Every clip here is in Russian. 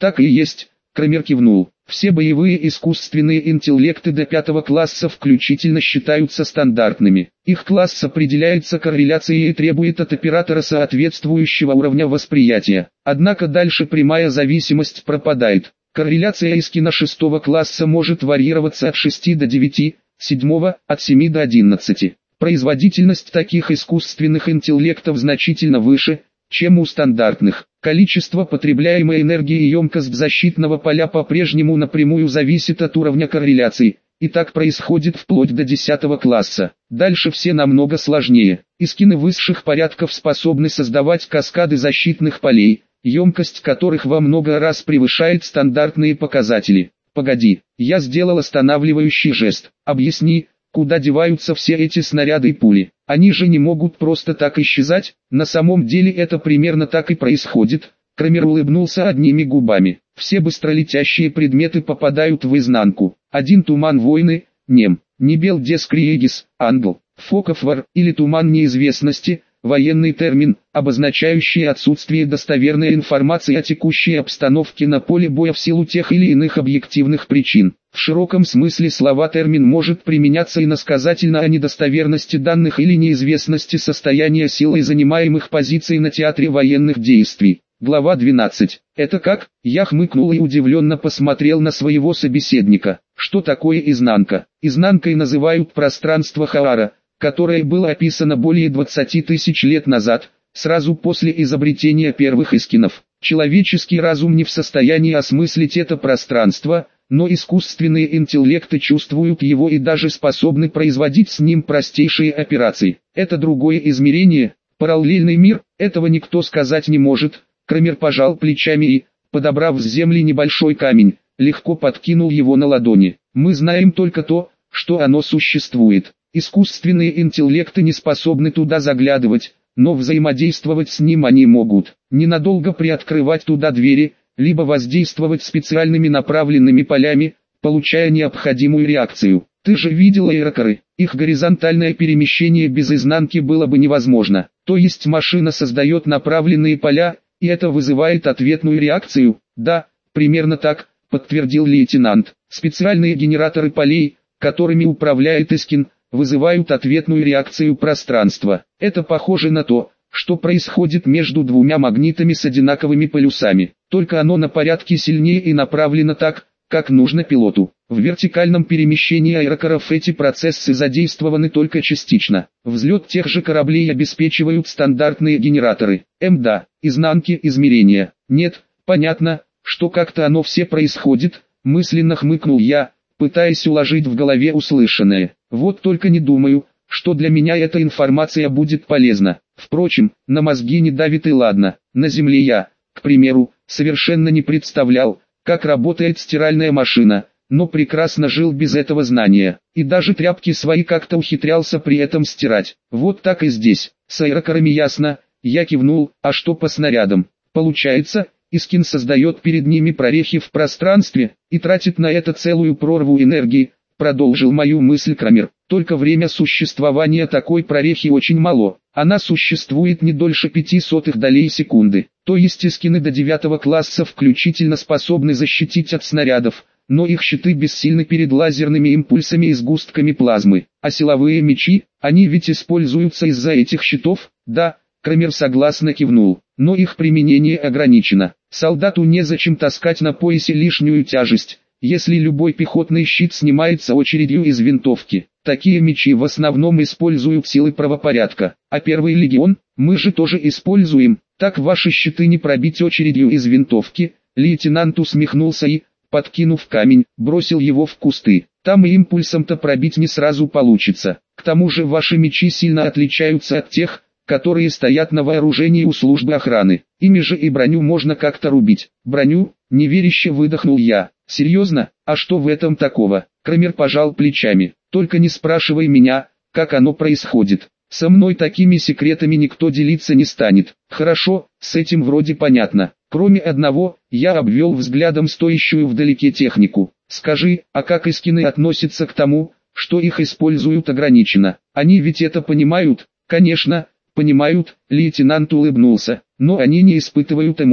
Так и есть, Крамер кивнул. Все боевые искусственные интеллекты до 5 класса включительно считаются стандартными. Их класс определяется корреляцией и требует от оператора соответствующего уровня восприятия. Однако дальше прямая зависимость пропадает. Корреляция Искина 6 класса может варьироваться от 6 до 9, 7 от 7 до 11. Производительность таких искусственных интеллектов значительно выше, чем у стандартных. Количество потребляемой энергии и емкость защитного поля по-прежнему напрямую зависит от уровня корреляции, и так происходит вплоть до 10 класса. Дальше все намного сложнее. Искины высших порядков способны создавать каскады защитных полей, емкость которых во много раз превышает стандартные показатели. Погоди, я сделал останавливающий жест. Объясни, куда деваются все эти снаряды и пули? Они же не могут просто так исчезать. На самом деле это примерно так и происходит. Крамер улыбнулся одними губами. Все быстролетящие предметы попадают в изнанку. Один туман войны, нем, Нибел Дескриегис, ангел, Фокофвар или туман неизвестности, военный термин, обозначающий отсутствие достоверной информации о текущей обстановке на поле боя в силу тех или иных объективных причин. В широком смысле слова термин может применяться иносказательно о недостоверности данных или неизвестности состояния сил и занимаемых позиций на театре военных действий. Глава 12. Это как? Я хмыкнул и удивленно посмотрел на своего собеседника. Что такое изнанка? Изнанкой называют пространство Хаара, которое было описано более 20 тысяч лет назад, сразу после изобретения первых искинов. Человеческий разум не в состоянии осмыслить это пространство, но искусственные интеллекты чувствуют его и даже способны производить с ним простейшие операции. Это другое измерение, параллельный мир, этого никто сказать не может. Крамер пожал плечами и, подобрав с земли небольшой камень, легко подкинул его на ладони. Мы знаем только то, что оно существует. Искусственные интеллекты не способны туда заглядывать, но взаимодействовать с ним они могут. Ненадолго приоткрывать туда двери, либо воздействовать специальными направленными полями, получая необходимую реакцию. Ты же видел аэрокары, их горизонтальное перемещение без изнанки было бы невозможно. То есть машина создает направленные поля, и это вызывает ответную реакцию? Да, примерно так, подтвердил лейтенант. Специальные генераторы полей, которыми управляет Искин, вызывают ответную реакцию пространства. Это похоже на то, что происходит между двумя магнитами с одинаковыми полюсами. Только оно на порядке сильнее и направлено так, как нужно пилоту. В вертикальном перемещении аэрокаров эти процессы задействованы только частично. Взлет тех же кораблей обеспечивают стандартные генераторы. Да, изнанки измерения. Нет, понятно, что как-то оно все происходит, мысленно хмыкнул я, пытаясь уложить в голове услышанное. Вот только не думаю, что для меня эта информация будет полезна. Впрочем, на мозги не давит и ладно. На Земле я, к примеру, совершенно не представлял, как работает стиральная машина, но прекрасно жил без этого знания. И даже тряпки свои как-то ухитрялся при этом стирать. Вот так и здесь. С аэрокарами ясно, я кивнул, а что по снарядам? Получается, Искин создает перед ними прорехи в пространстве, и тратит на это целую прорву энергии, продолжил мою мысль Крамер. Только время существования такой прорехи очень мало. Она существует не дольше 0,05 долей секунды. То есть Искины до 9 класса включительно способны защитить от снарядов, но их щиты бессильны перед лазерными импульсами и сгустками плазмы. А силовые мечи, они ведь используются из-за этих щитов? Да, Крамер согласно кивнул, но их применение ограничено. Солдату незачем таскать на поясе лишнюю тяжесть, если любой пехотный щит снимается очередью из винтовки. Такие мечи в основном используют силы правопорядка. А первый легион, мы же тоже используем. Так ваши щиты не пробить очередью из винтовки. Лейтенант усмехнулся и, подкинув камень, бросил его в кусты. Там и импульсом-то пробить не сразу получится. К тому же ваши мечи сильно отличаются от тех, которые стоят на вооружении у службы охраны. Ими же и броню можно как-то рубить. Броню? Неверяще выдохнул я. Серьезно? А что в этом такого? Крамер пожал плечами. Только не спрашивай меня, как оно происходит. Со мной такими секретами никто делиться не станет. Хорошо, с этим вроде понятно. Кроме одного, я обвел взглядом стоящую вдалеке технику. Скажи, а как Искины относятся к тому, что их используют ограниченно? Они ведь это понимают? Конечно, понимают, лейтенант улыбнулся, но они не испытывают эмоций.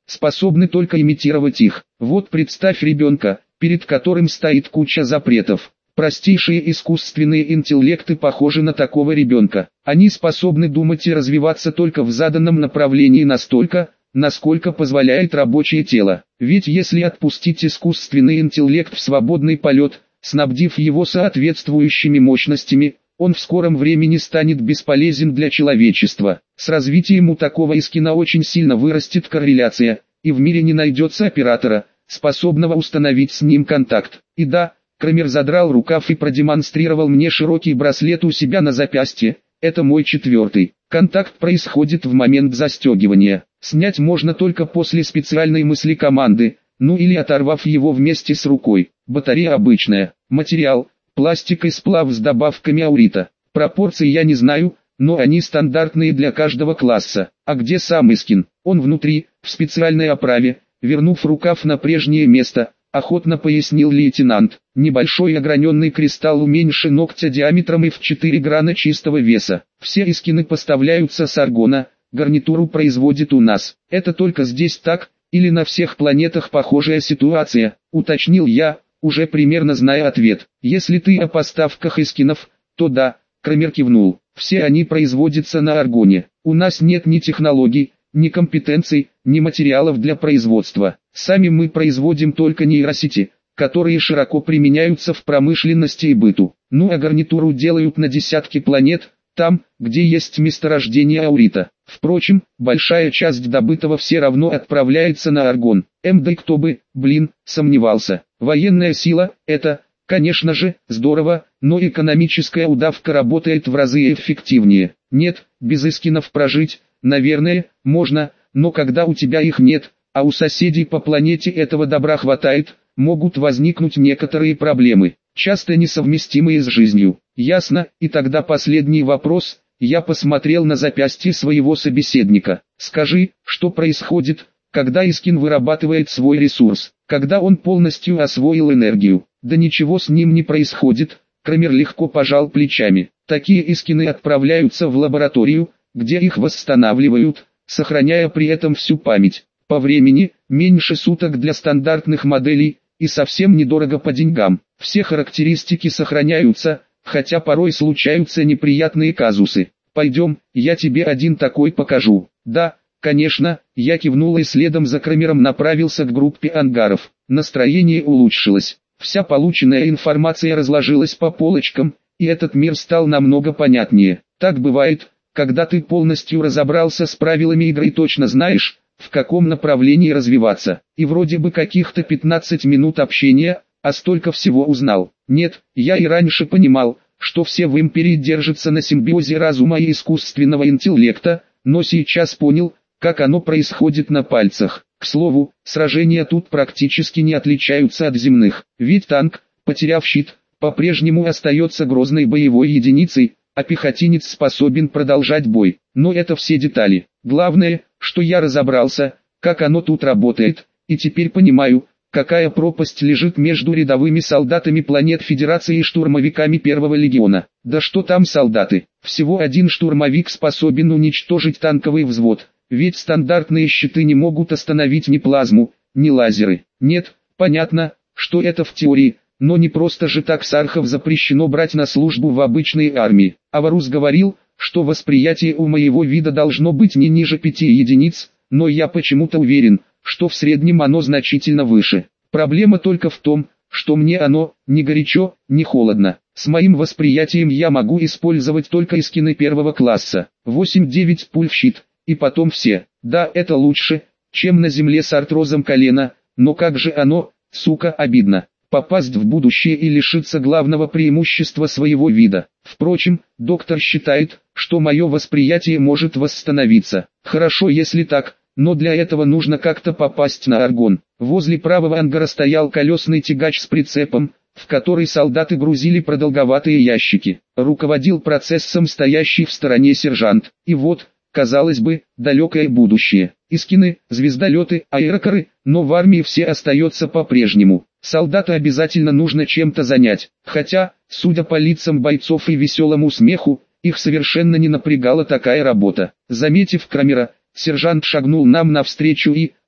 способны только имитировать их. Вот представь ребенка, перед которым стоит куча запретов. Простейшие искусственные интеллекты похожи на такого ребенка. Они способны думать и развиваться только в заданном направлении настолько, насколько позволяет рабочее тело. Ведь если отпустить искусственный интеллект в свободный полет, снабдив его соответствующими мощностями, он в скором времени станет бесполезен для человечества. С развитием у такого эскина очень сильно вырастет корреляция, и в мире не найдется оператора, способного установить с ним контакт. И да, Крамер задрал рукав и продемонстрировал мне широкий браслет у себя на запястье. Это мой 4-й. Контакт происходит в момент застегивания. Снять можно только после специальной мысли команды, ну или оторвав его вместе с рукой. Батарея обычная. Материал – пластик и сплав с добавками аурита. Пропорции я не знаю, но они стандартные для каждого класса. А где сам эскин? Он внутри, в специальной оправе. Вернув рукав на прежнее место, охотно пояснил лейтенант. Небольшой ограненный кристалл уменьше ногтя диаметром и в 4 грана чистого веса. Все эскины поставляются с Аргона, гарнитуру производит у нас. Это только здесь так, или на всех планетах похожая ситуация, уточнил я, уже примерно зная ответ. Если ты о поставках эскинов, то да, Крамер кивнул. Все они производятся на Аргоне. У нас нет ни технологий, ни компетенций, ни материалов для производства. Сами мы производим только нейросети, которые широко применяются в промышленности и быту. Ну а гарнитуру делают на десятки планет, там, где есть месторождение аурита. Впрочем, большая часть добытого все равно отправляется на Аргон. Да кто бы, сомневался. Военная сила – это, конечно же, здорово, но экономическая удавка работает в разы эффективнее. Нет, без эскинов прожить, наверное, можно, но когда у тебя их нет, а у соседей по планете этого добра хватает, могут возникнуть некоторые проблемы, часто несовместимые с жизнью. Ясно, и тогда последний вопрос. Я посмотрел на запястье своего собеседника. Скажи, что происходит, когда эскин вырабатывает свой ресурс, когда он полностью освоил энергию? Да ничего с ним не происходит, Крамер легко пожал плечами. Такие эскины отправляются в лабораторию, где их восстанавливают, сохраняя при этом всю память. По времени, меньше суток для стандартных моделей, и совсем недорого по деньгам. Все характеристики сохраняются, хотя порой случаются неприятные казусы. Пойдем, я тебе один такой покажу. Да, конечно, я кивнул и следом за Крамером направился к группе ангаров. Настроение улучшилось. Вся полученная информация разложилась по полочкам, и этот мир стал намного понятнее. Так бывает, когда ты полностью разобрался с правилами игры и точно знаешь, в каком направлении развиваться. И вроде бы каких-то 15 минут общения, а столько всего узнал. Нет, я и раньше понимал, что все в империи держатся на симбиозе разума и искусственного интеллекта, но сейчас понял, как оно происходит на пальцах. К слову, сражения тут практически не отличаются от земных, ведь танк, потеряв щит, по-прежнему остается грозной боевой единицей, а пехотинец способен продолжать бой. Но это все детали. Главное, что я разобрался, как оно тут работает, и теперь понимаю, какая пропасть лежит между рядовыми солдатами планет Федерации и штурмовиками Первого легиона. Да что там солдаты, всего один штурмовик способен уничтожить танковый взвод, ведь стандартные щиты не могут остановить ни плазму, ни лазеры. Нет, понятно, что это в теории, но не просто же так сархов запрещено брать на службу в обычной армии. Аварус говорил, что восприятие у моего вида должно быть не ниже 5 единиц, но я почему-то уверен, что в среднем оно значительно выше. Проблема только в том, что мне оно ни горячо, ни холодно. С моим восприятием я могу использовать только эскины первого класса. 8-9 пуль в щит, и потом все. Да, это лучше, чем на земле с артрозом колена, но как же оно, сука, обидно. Попасть в будущее и лишиться главного преимущества своего вида. Впрочем, доктор считает, что мое восприятие может восстановиться. Хорошо, если так, но для этого нужно как-то попасть на Аргон. Возле правого ангара стоял колесный тягач с прицепом, в который солдаты грузили продолговатые ящики. Руководил процессом стоящий в стороне сержант. И вот, казалось бы, далекое будущее. Эскины, звездолеты, аэрокары, но в армии все остается по-прежнему. Солдата обязательно нужно чем-то занять, хотя, судя по лицам бойцов и веселому смеху, их совершенно не напрягала такая работа. Заметив Крамера, сержант шагнул нам навстречу и,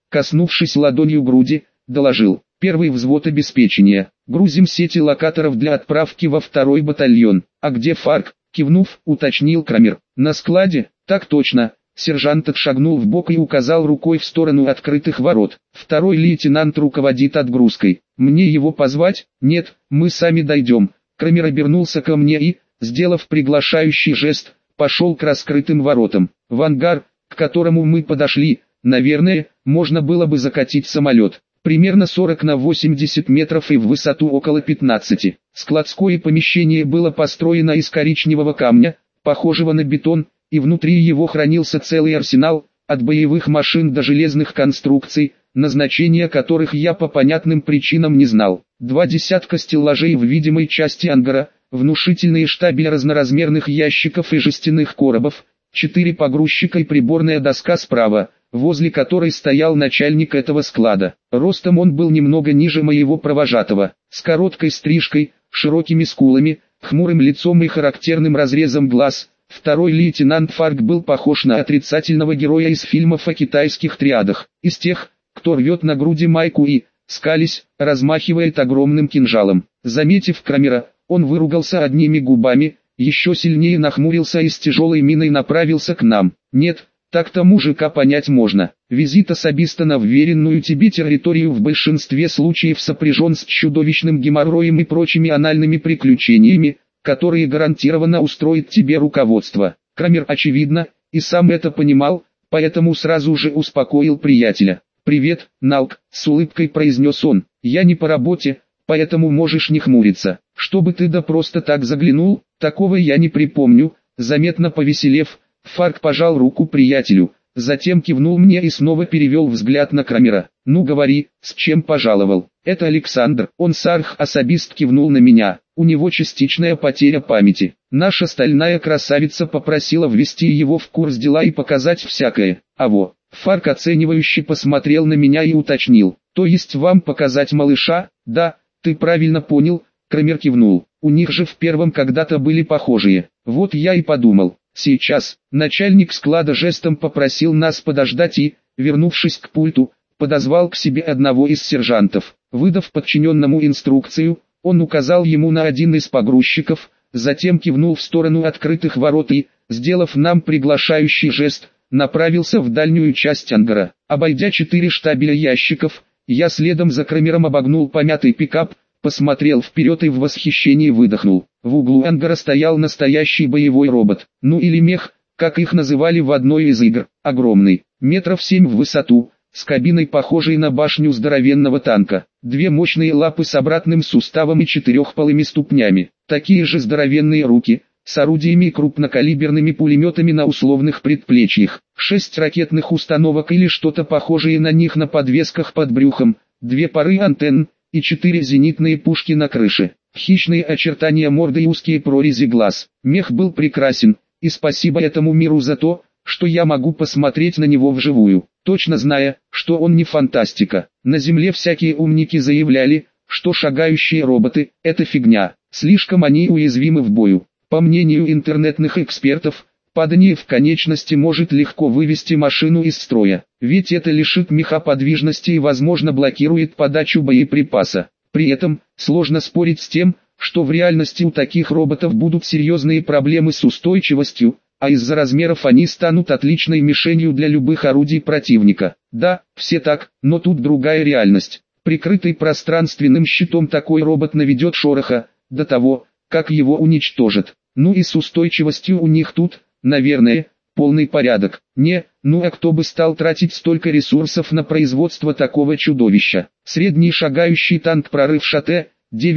коснувшись ладонью груди, доложил: «Первый взвод обеспечения. Грузим сети локаторов для отправки во 2-й батальон». «А где Фарк?» — кивнув, уточнил Крамер. «На складе?» «Так точно». Сержант отшагнул вбок и указал рукой в сторону открытых ворот. «Второй лейтенант руководит отгрузкой. Мне его позвать?» «Нет, мы сами дойдем». Крамер обернулся ко мне и, сделав приглашающий жест, пошел к раскрытым воротам. В ангар, к которому мы подошли, наверное, можно было бы закатить самолет. Примерно 40 на 80 метров и в высоту около 15. Складское помещение было построено из коричневого камня, похожего на бетон, и внутри его хранился целый арсенал, от боевых машин до железных конструкций, назначения которых я по понятным причинам не знал. 2 десятка стеллажей в видимой части ангара, внушительные штабели разноразмерных ящиков и жестяных коробов, 4 погрузчика и приборная доска справа, возле которой стоял начальник этого склада. Ростом он был немного ниже моего провожатого, с короткой стрижкой, широкими скулами, хмурым лицом и характерным разрезом глаз. Второй лейтенант Фарк был похож на отрицательного героя из фильмов о китайских триадах, из тех, кто рвет на груди майку и, скались, размахивает огромным кинжалом. Заметив Крамера, он выругался одними губами, еще сильнее нахмурился и с тяжелой миной направился к нам. «Нет, так-то мужика понять можно. Визит особиста на вверенную тебе территорию в большинстве случаев сопряжен с чудовищным геморроем и прочими анальными приключениями, которые гарантированно устроит тебе руководство». Крамер, очевидно, и сам это понимал, поэтому сразу же успокоил приятеля. «Привет, Налк», — с улыбкой произнес он. «Я не по работе, поэтому можешь не хмуриться. Чтобы ты да просто так заглянул, такого я не припомню». Заметно повеселев, Фарк пожал руку приятелю, затем кивнул мне и снова перевел взгляд на Крамера. «Ну говори, с чем пожаловал?» «Это Александр». Он особист кивнул на меня. «У него частичная потеря памяти. Наша стальная красавица попросила ввести его в курс дела и показать всякое. Аво». Фарк оценивающе посмотрел на меня и уточнил: «То есть вам показать малыша?» «Да, ты правильно понял», — Крамер кивнул. «У них же в первом когда-то были похожие. Вот я и подумал. Сейчас». Начальник склада жестом попросил нас подождать и, вернувшись к пульту, подозвал к себе одного из сержантов. Выдав подчиненному инструкцию, он указал ему на один из погрузчиков, затем кивнул в сторону открытых ворот и, сделав нам приглашающий жест, направился в дальнюю часть ангара. Обойдя 4 штабеля ящиков, я следом за Крамером обогнул помятый пикап, посмотрел вперед и в восхищении выдохнул. В углу ангара стоял настоящий боевой робот, ну или мех, как их называли в одной из игр. Огромный, метров 7 в высоту, с кабиной похожей на башню здоровенного танка, 2 мощные лапы с обратным суставом и 4-полыми ступнями, такие же здоровенные руки, с орудиями и крупнокалиберными пулеметами на условных предплечьях, 6 ракетных установок или что-то похожее на них на подвесках под брюхом, 2 пары антенн и 4 зенитные пушки на крыше, хищные очертания морды и узкие прорези глаз. Мех был прекрасен, и спасибо этому миру за то, что я могу посмотреть на него вживую, точно зная, что он не фантастика. На земле всякие умники заявляли, что шагающие роботы – это фигня, слишком они уязвимы в бою. По мнению интернетных экспертов, падание в конечности может легко вывести машину из строя, ведь это лишит меха подвижности и возможно блокирует подачу боеприпаса. При этом, сложно спорить с тем, что в реальности у таких роботов будут серьезные проблемы с устойчивостью, а из-за размеров они станут отличной мишенью для любых орудий противника. Да, все так, но тут другая реальность. Прикрытый пространственным щитом такой робот наведет шороха, до того, как его уничтожат. Ну и с устойчивостью у них тут, наверное, полный порядок. Ну а кто бы стал тратить столько ресурсов на производство такого чудовища? Средний шагающий танк прорыв ШАТ,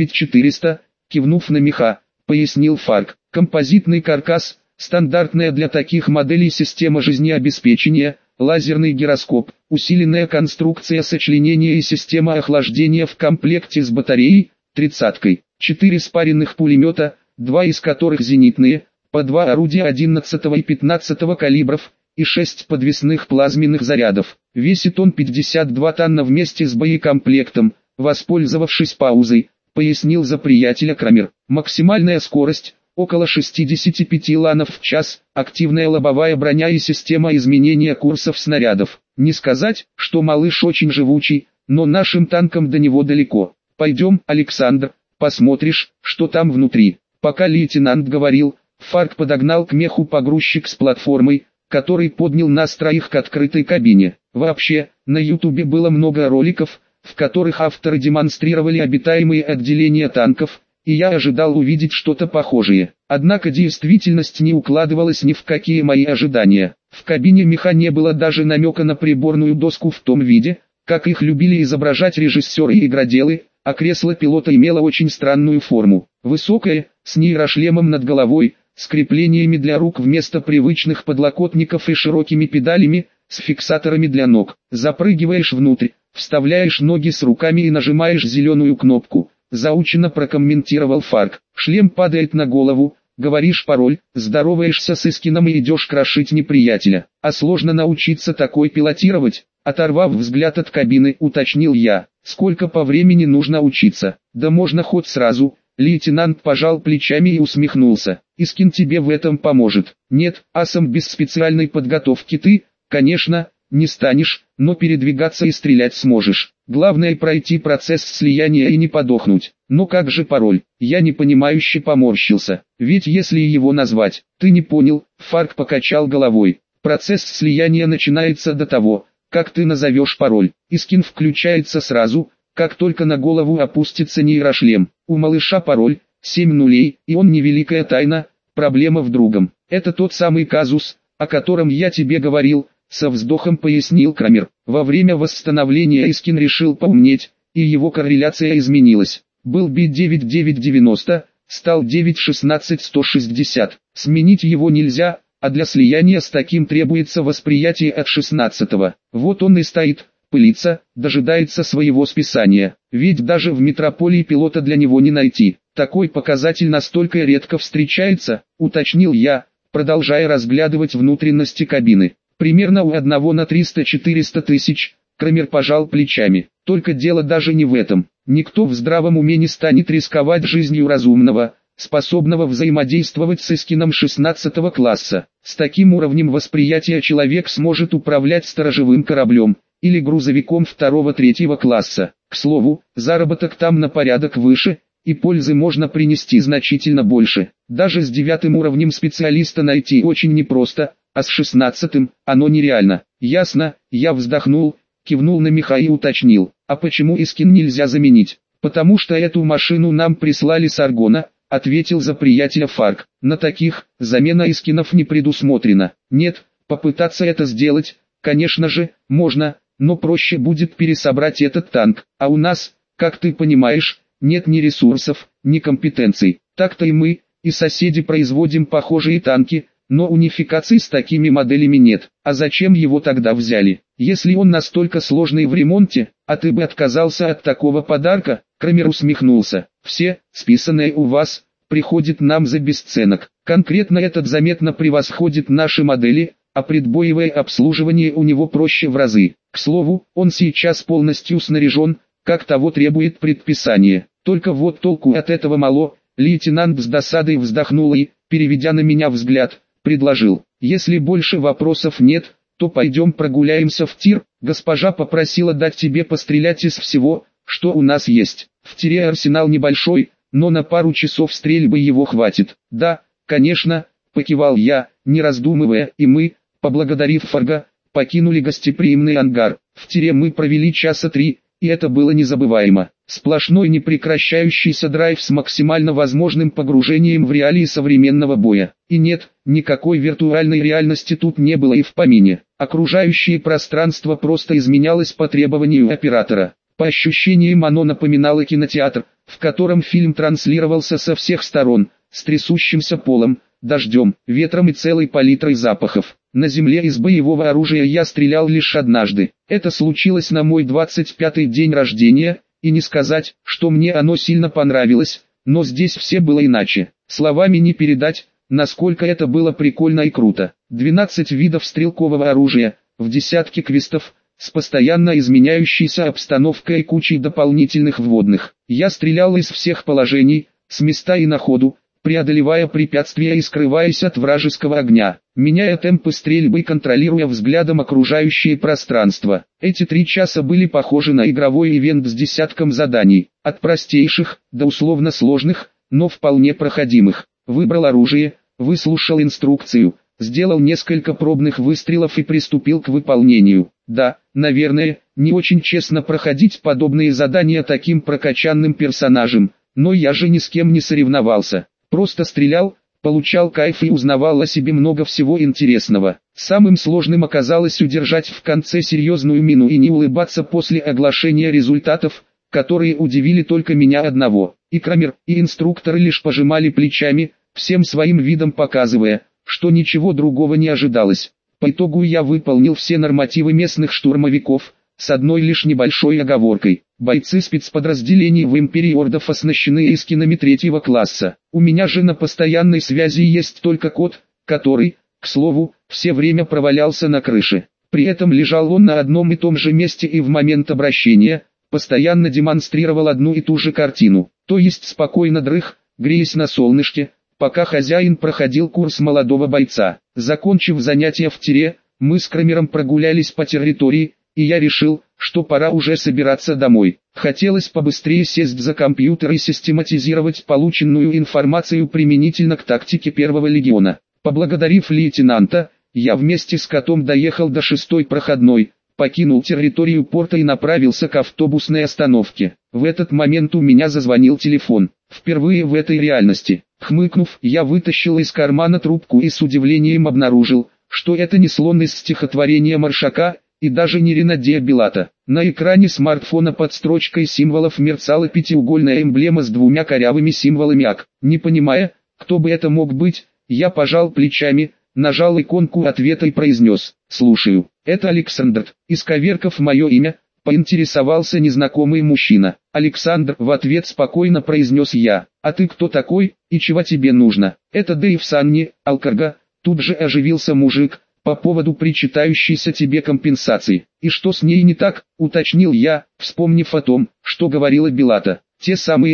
9400, кивнув на меха, пояснил Фарк. Композитный каркас, стандартная для таких моделей система жизнеобеспечения, лазерный гироскоп, усиленная конструкция сочленения и система охлаждения в комплекте с батареей, 30-кой. 4 спаренных пулемета, 2 из которых зенитные, по 2 орудия 11 и 15 калибров, и 6 подвесных плазменных зарядов. Весит он 52 тонна вместе с боекомплектом. Воспользовавшись паузой, пояснил за приятеля Крамер. Максимальная скорость около 65 ланов в час, активная лобовая броня и система изменения курсов снарядов. Не сказать, что малыш очень живучий, но нашим танкам до него далеко. Пойдем, Александр, посмотришь, что там внутри. Пока лейтенант говорил, Фарк подогнал к меху погрузчик с платформой, который поднял нас троих к открытой кабине. Вообще, на ютубе было много роликов, в которых авторы демонстрировали обитаемые отделения танков, и я ожидал увидеть что-то похожее. Однако действительность не укладывалась ни в какие мои ожидания. В кабине меха не было даже намека на приборную доску в том виде, как их любили изображать режиссеры и игроделы, а кресло пилота имело очень странную форму. Высокое, с нейрошлемом над головой, с креплениями для рук вместо привычных подлокотников и широкими педалями, с фиксаторами для ног. Запрыгиваешь внутрь, вставляешь ноги с руками и нажимаешь зеленую кнопку. Заучено прокомментировал Фарк. Шлем падает на голову, говоришь пароль, здороваешься с Искином и идешь крошить неприятеля. А сложно научиться такой пилотировать? Оторвав взгляд от кабины, уточнил я. Сколько по времени нужно учиться? Да можно хоть сразу. Лейтенант пожал плечами и усмехнулся. Искин тебе в этом поможет. Нет, асом без специальной подготовки ты, конечно, не станешь, но передвигаться и стрелять сможешь. Главное пройти процесс слияния и не подохнуть. Но как же пароль? Я непонимающе поморщился. Ведь если его назвать, ты не понял, Фарк покачал головой. Процесс слияния начинается до того, как ты назовешь пароль. Искин включается сразу, как только на голову опустится нейрошлем. У малыша пароль 7 нулей, и он не великая тайна, проблема в другом. Это тот самый казус, о котором я тебе говорил, со вздохом пояснил Крамер. Во время восстановления Искин решил поумнеть, и его корреляция изменилась. Был бит 9990, стал 9.16.160. Сменить его нельзя, а для слияния с таким требуется восприятие от 16-го. Вот он и стоит, пылится, дожидается своего списания. Ведь даже в метрополии пилота для него не найти. Такой показатель настолько редко встречается, уточнил я, продолжая разглядывать внутренности кабины. Примерно у 1 на 300-400 тысяч. Крамер пожал плечами. Только дело даже не в этом. Никто в здравом уме не станет рисковать жизнью разумного, способного взаимодействовать с Искином 16 класса. С таким уровнем восприятия человек сможет управлять сторожевым кораблем или грузовиком 2-3 класса. К слову, заработок там на порядок выше, и пользы можно принести значительно больше. Даже с 9 уровнем специалиста найти очень непросто, а с 16-м оно нереально. Ясно, я вздохнул, кивнул на меха и уточнил. А почему Искин нельзя заменить? Потому что эту машину нам прислали с Аргона, ответил за приятеля Фарк. На таких, замена Искинов не предусмотрена. Нет, попытаться это сделать, конечно же, можно, но проще будет пересобрать этот танк. А у нас, как ты понимаешь, нет ни ресурсов, ни компетенций. Так-то и мы, и соседи производим похожие танки, но унификации с такими моделями нет. А зачем его тогда взяли? Если он настолько сложный в ремонте, а ты бы отказался от такого подарка? Крамер усмехнулся. Все, списанное у вас, приходит нам за бесценок. Конкретно этот заметно превосходит наши модели, а предбоевое обслуживание у него проще в разы. К слову, он сейчас полностью снаряжен, как того требует предписание. Только вот толку от этого мало. Лейтенант с досадой вздохнул и, переведя на меня взгляд, предложил. Если больше вопросов нет, то пойдем прогуляемся в тир. Госпожа попросила дать тебе пострелять из всего, что у нас есть. В тире арсенал небольшой, но на пару часов стрельбы его хватит. Да, конечно, покивал я, не раздумывая, и мы, поблагодарив Фарга, покинули гостеприимный ангар. В тире мы провели часа 3, и это было незабываемо. Сплошной непрекращающийся драйв с максимально возможным погружением в реалии современного боя. И нет, никакой виртуальной реальности тут не было и в помине. Окружающее пространство просто изменялось по требованию оператора. По ощущениям оно напоминало кинотеатр, в котором фильм транслировался со всех сторон, с трясущимся полом, дождем, ветром и целой палитрой запахов. На земле из боевого оружия я стрелял лишь однажды. Это случилось на мой 25-й день рождения, и не сказать, что мне оно сильно понравилось, но здесь все было иначе. Словами не передать, насколько это было прикольно и круто. 12 видов стрелкового оружия, в десятки квестов, с постоянно изменяющейся обстановкой и кучей дополнительных вводных. Я стрелял из всех положений, с места и на ходу, преодолевая препятствия и скрываясь от вражеского огня, меняя темпы стрельбы и контролируя взглядом окружающее пространство. Эти 3 часа были похожи на игровой ивент с десятком заданий, от простейших до условно сложных, но вполне проходимых. Выбрал оружие, выслушал инструкцию, сделал несколько пробных выстрелов и приступил к выполнению. Да, наверное, не очень честно проходить подобные задания таким прокачанным персонажем, но я же ни с кем не соревновался. Просто стрелял, получал кайф и узнавал о себе много всего интересного. Самым сложным оказалось удержать в конце серьезную мину и не улыбаться после оглашения результатов, которые удивили только меня одного. И Крамер, и инструкторы лишь пожимали плечами, всем своим видом показывая, что ничего другого не ожидалось. По итогу я выполнил все нормативы местных штурмовиков, с одной лишь небольшой оговоркой. Бойцы спецподразделений в Империи Ордов оснащены эскинами 3-го класса. У меня же на постоянной связи есть только кот, который, к слову, все время провалялся на крыше. При этом лежал он на одном и том же месте и в момент обращения, постоянно демонстрировал одну и ту же картину. То есть спокойно дрых, греясь на солнышке, пока хозяин проходил курс молодого бойца. Закончив занятия в тире, мы с Крамером прогулялись по территории, и я решил, что пора уже собираться домой. Хотелось побыстрее сесть за компьютер и систематизировать полученную информацию применительно к тактике 1-го легиона. Поблагодарив лейтенанта, я вместе с котом доехал до 6-й проходной, покинул территорию порта и направился к автобусной остановке. В этот момент у меня зазвонил телефон. Впервые в этой реальности. Хмыкнув, я вытащил из кармана трубку и с удивлением обнаружил, что это не слон из стихотворения Маршака, и даже не Ренадия Белата. На экране смартфона под строчкой символов мерцала пятиугольная эмблема с 2 корявыми символами АК. Не понимая, кто бы это мог быть, я пожал плечами, нажал иконку ответа и произнес: «Слушаю, это Александр». Исковеркав мое имя, поинтересовался незнакомый мужчина. «Александр», в ответ спокойно произнес я. «А ты кто такой, и чего тебе нужно?» «Это Дэйв Санни, Алкарга», тут же оживился мужик, «по поводу причитающейся тебе компенсации». «И что с ней не так?» — уточнил я, вспомнив о том, что говорила Белата. «Те самые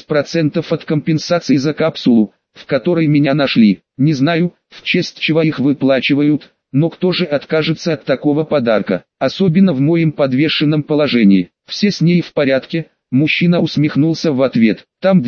10% от компенсации за капсулу, в которой меня нашли. Не знаю, в честь чего их выплачивают, но кто же откажется от такого подарка, особенно в моем подвешенном положении. Все с ней в порядке». Мужчина усмехнулся в ответ. «Там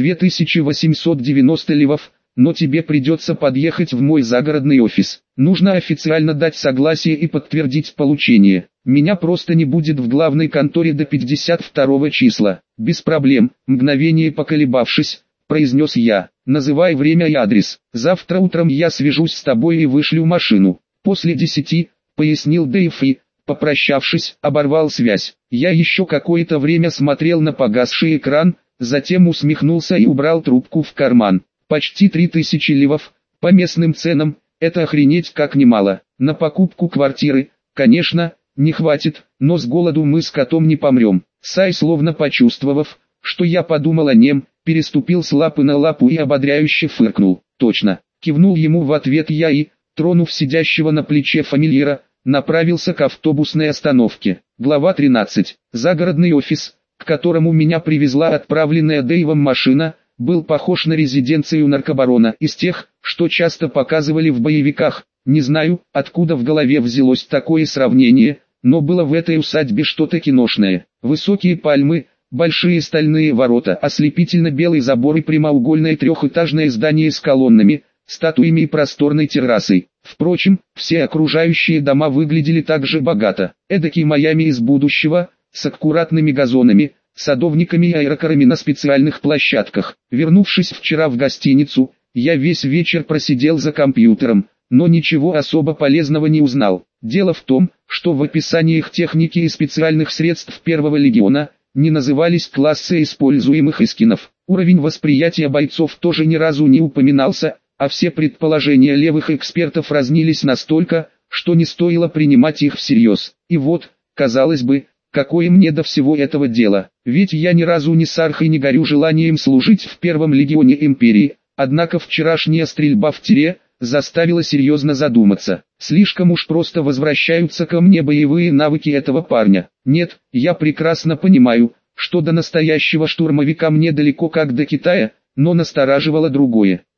2890 ливов, но тебе придется подъехать в мой загородный офис. Нужно официально дать согласие и подтвердить получение. Меня просто не будет в главной конторе до 52 числа». «Без проблем», мгновение поколебавшись, произнес я. «Называй время и адрес. Завтра утром я свяжусь с тобой и вышлю машину». «После 10, пояснил Дэйв и, попрощавшись, оборвал связь. Я еще какое-то время смотрел на погасший экран, затем усмехнулся и убрал трубку в карман. Почти 3000 ливов, по местным ценам, это охренеть как немало. На покупку квартиры, конечно, не хватит, но с голоду мы с котом не помрем. Сай, словно почувствовав, что я подумал о нем, переступил с лапы на лапу и ободряюще фыркнул. «Точно», кивнул ему в ответ я и, тронув сидящего на плече фамильяра, направился к автобусной остановке. Глава 13. Загородный офис, к которому меня привезла отправленная Дэйвом машина, был похож на резиденцию наркобарона из тех, что часто показывали в боевиках. Не знаю, откуда в голове взялось такое сравнение, но было в этой усадьбе что-то киношное. Высокие пальмы, большие стальные ворота, ослепительно-белый забор и прямоугольное трехэтажное здание с колоннами, статуями и просторной террасой. Впрочем, все окружающие дома выглядели так же богато. Эдакий Майами из будущего, с аккуратными газонами, садовниками и аэрокарами на специальных площадках. Вернувшись вчера в гостиницу, я весь вечер просидел за компьютером, но ничего особо полезного не узнал. Дело в том, что в описаниях техники и специальных средств 1-го легиона не назывались классы используемых эскинов. Уровень восприятия бойцов тоже ни разу не упоминался, а все предположения левых экспертов разнились настолько, что не стоило принимать их всерьез. И вот, казалось бы, какое мне до всего этого дело, ведь я ни разу не сарх и не горю желанием служить в 1-м легионе империи, однако вчерашняя стрельба в тире заставила серьезно задуматься. Слишком уж просто возвращаются ко мне боевые навыки этого парня. Нет, я прекрасно понимаю, что до настоящего штурмовика мне далеко как до Китая, но настораживало другое.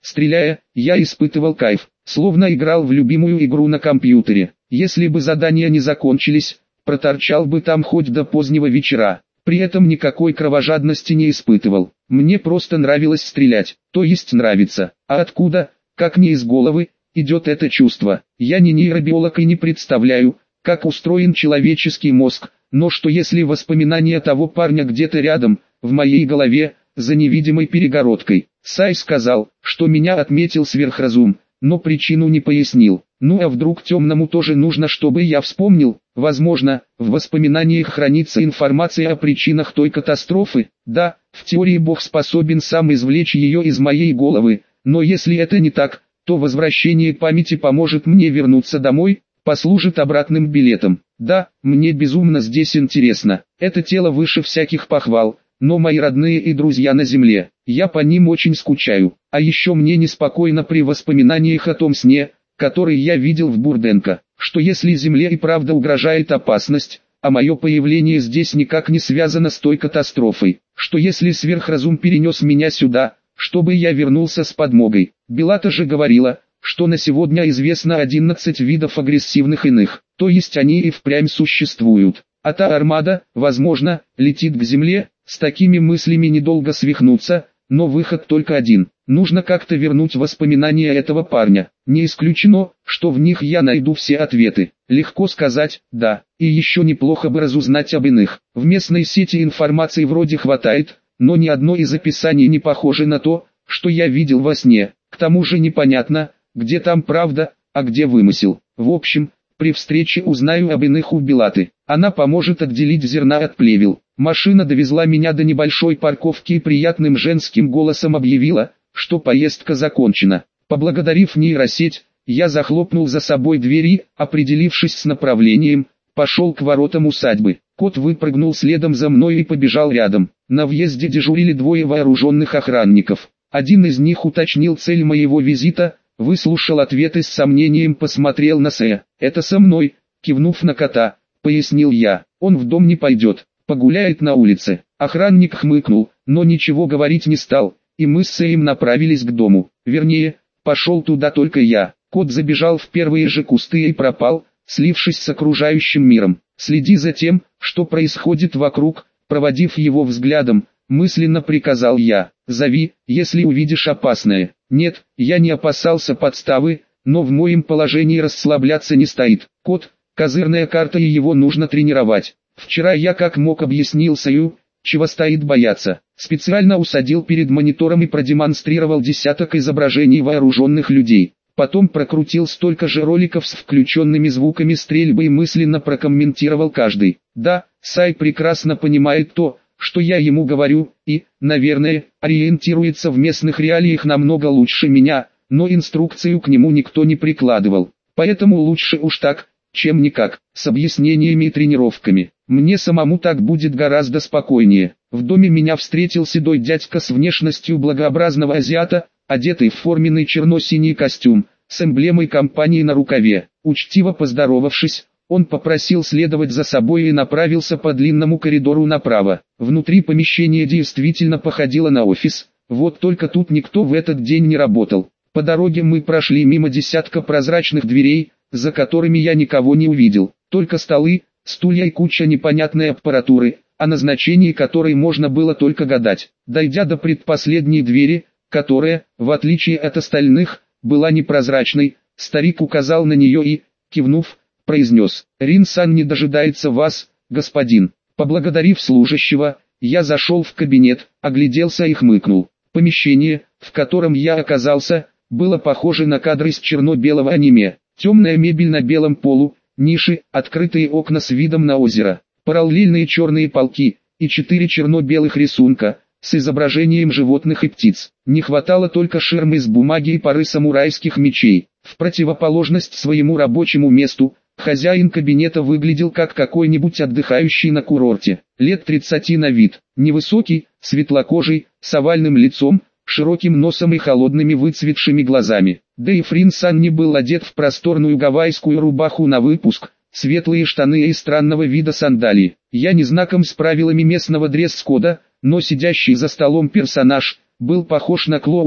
Стреляя, я испытывал кайф, словно играл в любимую игру на компьютере. Если бы задания не закончились, проторчал бы там хоть до позднего вечера. При этом никакой кровожадности не испытывал. Мне просто нравилось стрелять, то есть нравится. А откуда, как не из головы, идет это чувство? Я не нейробиолог и не представляю, как устроен человеческий мозг, но что если воспоминания того парня где-то рядом, в моей голове, за невидимой перегородкой? Сай сказал, что меня отметил сверхразум, но причину не пояснил. Ну а вдруг темному тоже нужно, чтобы я вспомнил? Возможно, в воспоминаниях хранится информация о причинах той катастрофы. Да, в теории Бог способен сам извлечь ее из моей головы, но если это не так, то возвращение памяти поможет мне вернуться домой, послужит обратным билетом. Да, мне безумно здесь интересно. Это тело выше всяких похвал, но мои родные и друзья на земле, я по ним очень скучаю. А еще мне неспокойно при воспоминаниях о том сне, который я видел в Бурденко. Что если Земле и правда угрожает опасность, а мое появление здесь никак не связано с той катастрофой? Что если сверхразум перенес меня сюда, чтобы я вернулся с подмогой? Белата же говорила, что на сегодня известно 11 видов агрессивных иных, то есть они и впрямь существуют. А та армада, возможно, летит к Земле. С такими мыслями недолго свихнуться, но выход только один. Нужно как-то вернуть воспоминания этого парня. Не исключено, что в них я найду все ответы. Легко сказать, да, и еще неплохо бы разузнать об иных. В местной сети информации вроде хватает, но ни одно из описаний не похоже на то, что я видел во сне. К тому же непонятно, где там правда, а где вымысел. В общем, при встрече узнаю об иных у Белаты. Она поможет отделить зерна от плевел. Машина довезла меня до небольшой парковки и приятным женским голосом объявила, что поездка закончена. Поблагодарив нейросеть, я захлопнул за собой двери, определившись с направлением, пошел к воротам усадьбы. Кот выпрыгнул следом за мной и побежал рядом. На въезде дежурили двое вооруженных охранников. Один из них уточнил цель моего визита, выслушал ответ и с сомнением посмотрел на Сэя. «Это со мной», кивнув на кота, пояснил я. «Он в дом не пойдет, погуляет на улице». Охранник хмыкнул, но ничего говорить не стал, и мы с Сэем направились к дому. Вернее, пошел туда только я. Кот забежал в первые же кусты и пропал, слившись с окружающим миром. «Следи за тем, что происходит вокруг», проводив его взглядом, мысленно приказал я. «Зови, если увидишь опасное». Нет, я не опасался подставы, но в моем положении расслабляться не стоит. Кот – козырная карта, и его нужно тренировать. Вчера я как мог объяснил Саю, чего стоит бояться. Специально усадил перед монитором и продемонстрировал десяток изображений вооруженных людей. Потом прокрутил столько же роликов с включенными звуками стрельбы и мысленно прокомментировал каждый. Да, Сай прекрасно понимает то, что я ему говорю, и, наверное, ориентируется в местных реалиях намного лучше меня, но инструкцию к нему никто не прикладывал. Поэтому лучше уж так, чем никак, с объяснениями и тренировками. Мне самому так будет гораздо спокойнее. В доме меня встретил седой дядька с внешностью благообразного азиата, одетый в форменный черно-синий костюм, с эмблемой компании на рукаве. Учтиво поздоровавшись, он попросил следовать за собой и направился по длинному коридору направо. Внутри помещение действительно походило на офис, вот только тут никто в этот день не работал. По дороге мы прошли мимо десятка прозрачных дверей, за которыми я никого не увидел, только столы, стулья и куча непонятной аппаратуры, о назначении которой можно было только гадать. Дойдя до предпоследней двери, которая, в отличие от остальных, была непрозрачной, старик указал на нее и, кивнув, произнес: «Рин-сан не дожидается вас, господин». Поблагодарив служащего, я зашел в кабинет, огляделся и хмыкнул. Помещение, в котором я оказался, было похоже на кадры из черно-белого аниме. Темная мебель на белом полу, ниши, открытые окна с видом на озеро, параллельные черные полки и 4 черно-белых рисунка с изображением животных и птиц. Не хватало только ширмы из бумаги и пары самурайских мечей. В противоположность своему рабочему месту, хозяин кабинета выглядел как какой-нибудь отдыхающий на курорте. Лет 30 на вид, невысокий, светлокожий, с овальным лицом, широким носом и холодными выцветшими глазами. Да и Рин-сан не был одет в просторную гавайскую рубаху на выпуск, светлые штаны и странного вида сандалии. Я не знаком с правилами местного дресс-кода, но сидящий за столом персонаж был похож на клоуна,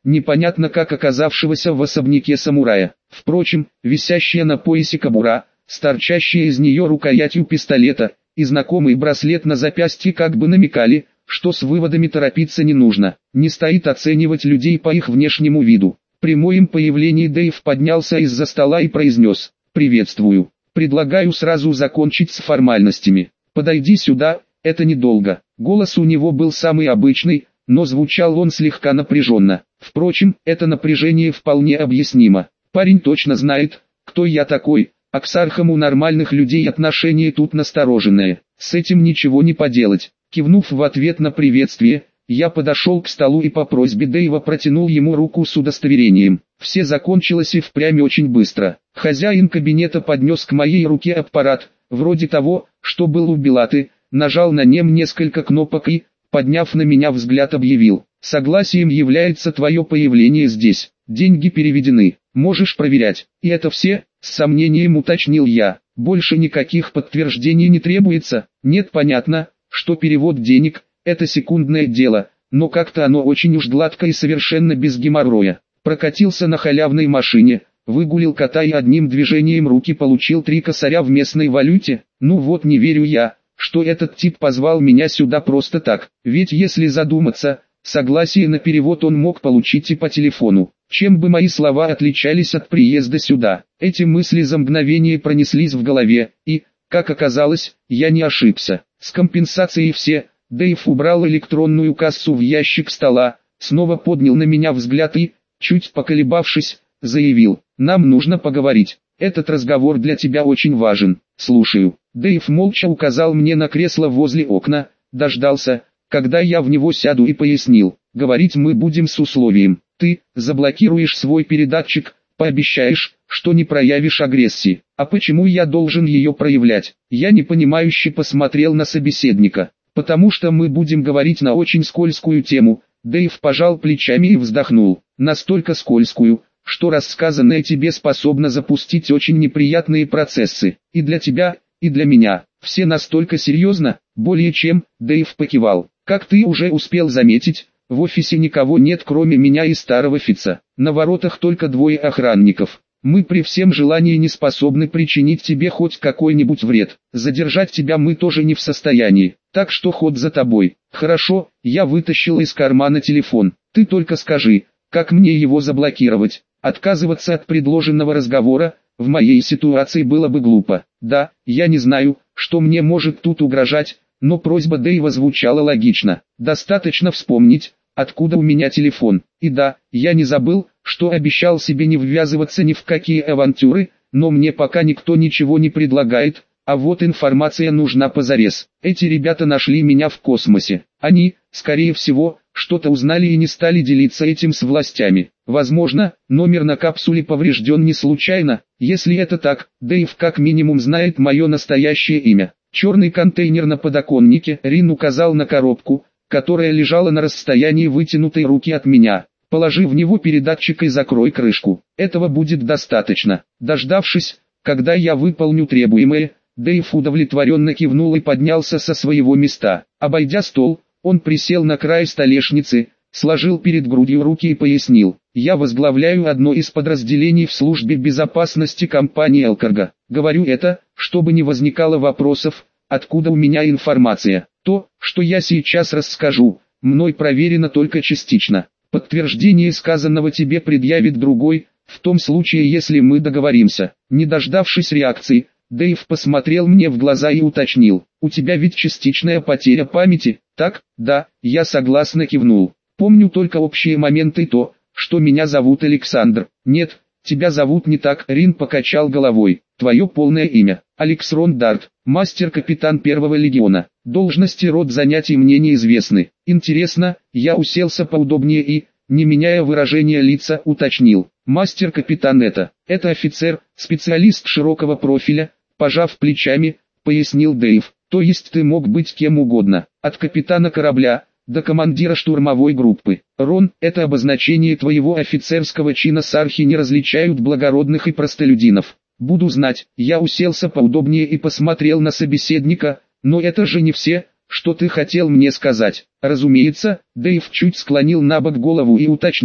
непонятно как оказавшегося в особняке самурая. Впрочем, висящая на поясе кобура, с торчащей из нее рукоятью пистолета, и знакомый браслет на запястье как бы намекали, что с выводами торопиться не нужно. Не стоит оценивать людей по их внешнему виду. При моем появлении Дэйв поднялся из-за стола и произнес: «Приветствую. Предлагаю сразу закончить с формальностями. Подойди сюда, это недолго». Голос у него был самый обычный, но звучал он слегка напряженно. Впрочем, это напряжение вполне объяснимо. Парень точно знает, кто я такой, а к Сархам у нормальных людей отношение тут настороженное. С этим ничего не поделать. Кивнув в ответ на приветствие, я подошел к столу и по просьбе Дэйва протянул ему руку с удостоверением. Все закончилось и впрямь очень быстро. Хозяин кабинета поднес к моей руке аппарат, вроде того, что был у Белаты, нажал на нем несколько кнопок и, подняв на меня взгляд, объявил: «Согласием является твое появление здесь. Деньги переведены, можешь проверять». «И это все?» — с сомнением уточнил я. «Больше никаких подтверждений не требуется?» «Нет, понятно, что перевод денег — это секундное дело, но как-то оно очень уж гладко и совершенно без геморроя. Прокатился на халявной машине, выгулил кота и одним движением руки получил 3 косаря в местной валюте. Ну вот не верю я, что этот тип позвал меня сюда просто так, ведь если задуматься, согласие на перевод он мог получить и по телефону. Чем бы мои слова отличались от приезда сюда?» Эти мысли за мгновение пронеслись в голове, и, как оказалось, я не ошибся. С компенсацией все. Дэйв убрал электронную кассу в ящик стола, снова поднял на меня взгляд и, чуть поколебавшись, заявил: «Нам нужно поговорить. Этот разговор для тебя очень важен. Слушаю». Дэйв молча указал мне на кресло возле окна, дождался, когда я в него сяду, и пояснил: «Говорить мы будем с условием. Ты заблокируешь свой передатчик, пообещаешь, что не проявишь агрессии». «А почему я должен ее проявлять?» Я непонимающе посмотрел на собеседника. «Потому что мы будем говорить на очень скользкую тему». Дэйв пожал плечами и вздохнул. «Настолько скользкую, что рассказанное тебе способно запустить очень неприятные процессы. И для тебя, и для меня. Все настолько серьезно?» «Более чем», — Дэйв покивал. «Как ты уже успел заметить, в офисе никого нет кроме меня и старого Фица. На воротах только 2 охранников. Мы при всем желании не способны причинить тебе хоть какой-нибудь вред. Задержать тебя мы тоже не в состоянии. Так что ход за тобой». «Хорошо», — я вытащил из кармана телефон. «Ты только скажи, как мне его заблокировать?» Отказываться от предложенного разговора в моей ситуации было бы глупо. Да, я не знаю, что мне может тут угрожать, но просьба Дэйва звучала логично. Достаточно вспомнить, откуда у меня телефон. И да, я не забыл, что обещал себе не ввязываться ни в какие авантюры, но мне пока никто ничего не предлагает, а вот информация нужна позарез. Эти ребята нашли меня в космосе. Они, скорее всего, что-то узнали и не стали делиться этим с властями. Возможно, номер на капсуле поврежден не случайно. Если это так, Дэйв как минимум знает мое настоящее имя. Черный контейнер на подоконнике. Рин указал на коробку, которая лежала на расстоянии вытянутой руки от меня. «Положи в него передатчик и закрой крышку. Этого будет достаточно». Дождавшись, когда я выполню требуемое, Дэйв удовлетворенно кивнул и поднялся со своего места. Обойдя стол, он присел на край столешницы, сложил перед грудью руки и пояснил: «Я возглавляю одно из подразделений в службе безопасности компании Элкарга. Говорю это, чтобы не возникало вопросов, откуда у меня информация. То, что я сейчас расскажу, мной проверено только частично. Подтверждение сказанного тебе предъявит другой, в том случае, если мы договоримся». Не дождавшись реакции, Дэйв посмотрел мне в глаза и уточнил: «У тебя ведь частичная потеря памяти, так?» «Да», я согласно кивнул. «Помню только общие моменты и то, что меня зовут Александр». «Нет, тебя зовут не так», — Рин покачал головой. «Твое полное имя — Алекс Рондарт, мастер-капитан 1-го легиона. Должности, род занятий мне неизвестны». «Интересно», я уселся поудобнее и, не меняя выражения лица, уточнил: «Мастер-капитан это офицер, специалист широкого профиля?» Пожав плечами, пояснил Дэйв. «То есть ты мог быть кем угодно, от капитана корабля до командира штурмовой группы. Рон, это обозначение твоего офицерского чина. Сархи не различают благородных и простолюдинов». «Буду знать». Я уселся поудобнее и посмотрел на собеседника. «Но это же не все, что ты хотел мне сказать». «Разумеется», Дэйв чуть склонил на бок голову и уточнил: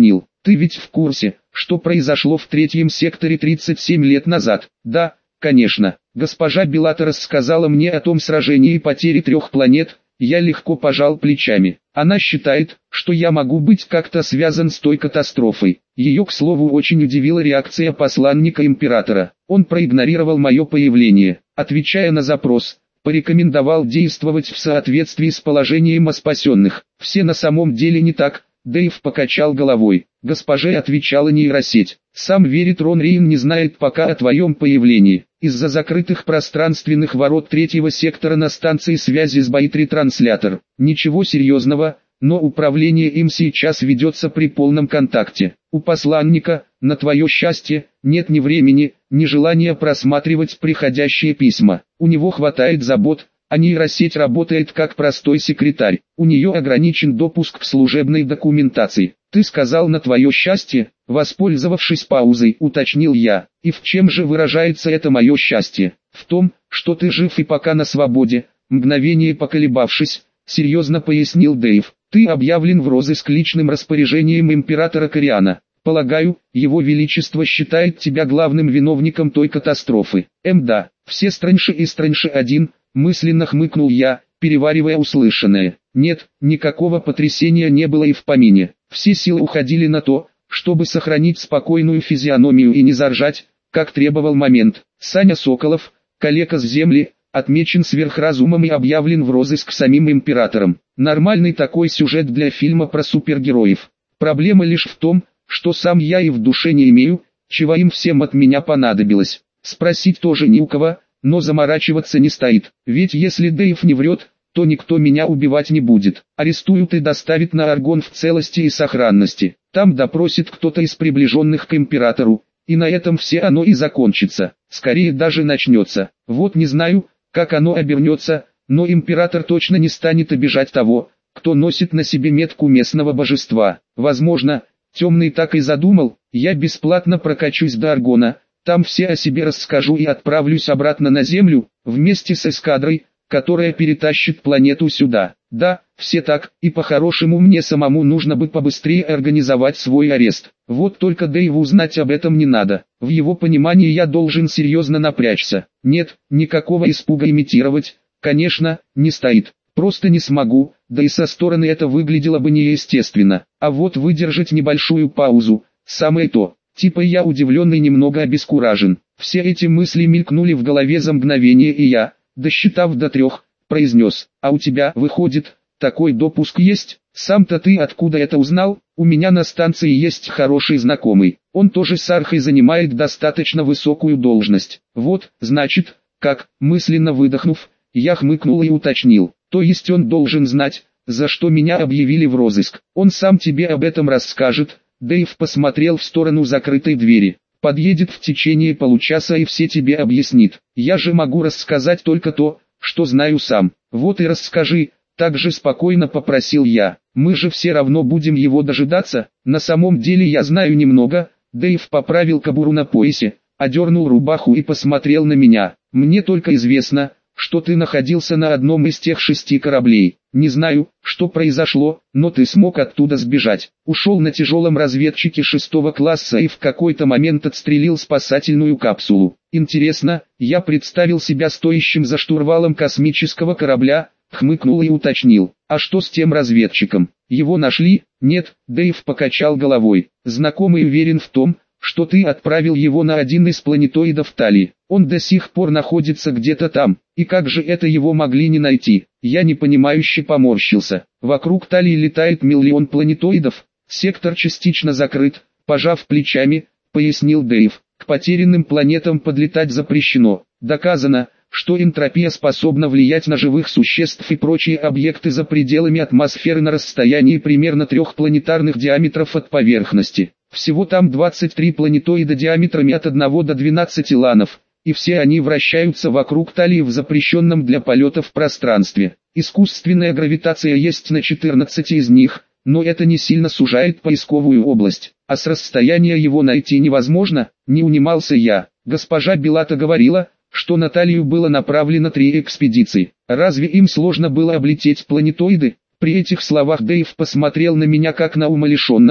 Ты ведь в курсе, что произошло в третьем секторе 37 лет назад? Да, конечно. Госпожа Белата рассказала мне о том сражении и потере 3 планет. Я легко пожал плечами. Она считает, что я могу быть как-то связан с той катастрофой. Ее, к слову, очень удивила реакция посланника императора. Он проигнорировал мое появление, отвечая на запрос. Порекомендовал действовать в соответствии с положением о спасенных. Все на самом деле не так. Дэйв покачал головой. Госпоже отвечала нейросеть. Сам верит Рон Рейн не знает пока о твоем появлении. Из-за закрытых пространственных ворот третьего сектора на станции связи сбоит ретранслятор. Ничего серьезного, но управление им сейчас ведется при полном контакте. У посланника, на твое счастье, нет ни времени, ни желания просматривать приходящие письма. У него хватает забот, а нейросеть работает как простой секретарь. У нее ограничен допуск к служебной документации. Ты сказал на твое счастье, воспользовавшись паузой, уточнил я. И в чем же выражается это мое счастье? В том, что ты жив и пока на свободе. Мгновение поколебавшись, серьезно пояснил Дэйв. Ты объявлен в розыск личным распоряжением императора Кориана. Полагаю, его величество считает тебя главным виновником той катастрофы. Да, все Стрэндж и Стрэндж-1, мысленно хмыкнул я, переваривая услышанное. Нет, никакого потрясения не было и в помине. Все силы уходили на то, чтобы сохранить спокойную физиономию и не заржать, как требовал момент. Саня Соколов, калека с земли, отмечен сверхразумом и объявлен в розыск самим императором. Нормальный такой сюжет для фильма про супергероев. Проблема лишь в том, что сам я и в душе не имею, чего им всем от меня понадобилось. Спросить тоже не у кого, но заморачиваться не стоит. Ведь если Дэйв не врет, то никто меня убивать не будет. Арестуют и доставят на Аргон в целости и сохранности. Там допросит кто-то из приближенных к императору, и на этом все оно и закончится. Скорее даже начнется. Вот не знаю, как оно обернется, но император точно не станет обижать того, кто носит на себе метку местного божества. Возможно, Темный так и задумал, я бесплатно прокачусь до Аргона, там все о себе расскажу и отправлюсь обратно на Землю, вместе с эскадрой, которая перетащит планету сюда. Да, все так, и по-хорошему мне самому нужно бы побыстрее организовать свой арест. Вот только Дэйву знать об этом не надо. В его понимании я должен серьезно напрячься. Нет, никакого испуга имитировать, конечно, не стоит. Просто не смогу, да и со стороны это выглядело бы неестественно. А вот выдержать небольшую паузу, самое то. Типа я удивлен и немного обескуражен. Все эти мысли мелькнули в голове за мгновение, и я, досчитав до 3, произнес: «А у тебя, выходит, такой допуск есть? Сам-то ты откуда это узнал? У меня на станции есть хороший знакомый. Он тоже с Архой занимает достаточно высокую должность. Вот, значит, как», мысленно выдохнув, я хмыкнул и уточнил: «То есть он должен знать, за что меня объявили в розыск? Он сам тебе об этом расскажет». Дэйв посмотрел в сторону закрытой двери. «Подъедет в течение получаса и все тебе объяснит. Я же могу рассказать только то, что знаю сам. Вот и расскажи», так же спокойно попросил я. «Мы же все равно будем его дожидаться. На самом деле я знаю немного». Дэйв поправил кобуру на поясе, одернул рубаху и посмотрел на меня. «Мне только известно, что ты находился на одном из тех 6 кораблей. Не знаю, что произошло, но ты смог оттуда сбежать. Ушел на тяжелом разведчике 6 класса и в какой-то момент отстрелил спасательную капсулу. Интересно, я представил себя стоящим за штурвалом космического корабля», хмыкнул и уточнил: «А что с тем разведчиком? Его нашли?» «Нет», Дэйв покачал головой. «Знакомый уверен в том, что ты отправил его на один из планетоидов Талии. Он до сих пор находится где-то там, и как же это его могли не найти?» Я непонимающе поморщился. «Вокруг Талии летает миллион планетоидов, сектор частично закрыт», пожав плечами, пояснил Дэйв. «К потерянным планетам подлетать запрещено. Доказано, что энтропия способна влиять на живых существ и прочие объекты за пределами атмосферы на расстоянии примерно 3 планетарных диаметров от поверхности. Всего там 23 планетоида диаметрами от 1 до 12 ланов, и все они вращаются вокруг Талии в запрещенном для полетов пространстве. Искусственная гравитация есть на 14 из них, но это не сильно сужает поисковую область, а с расстояния его найти невозможно», не унимался я. «Госпожа Белата говорила, что на Талию было направлено 3 экспедиции. Разве им сложно было облететь планетоиды?» При этих словах Дэйв посмотрел на меня как на умалишенного,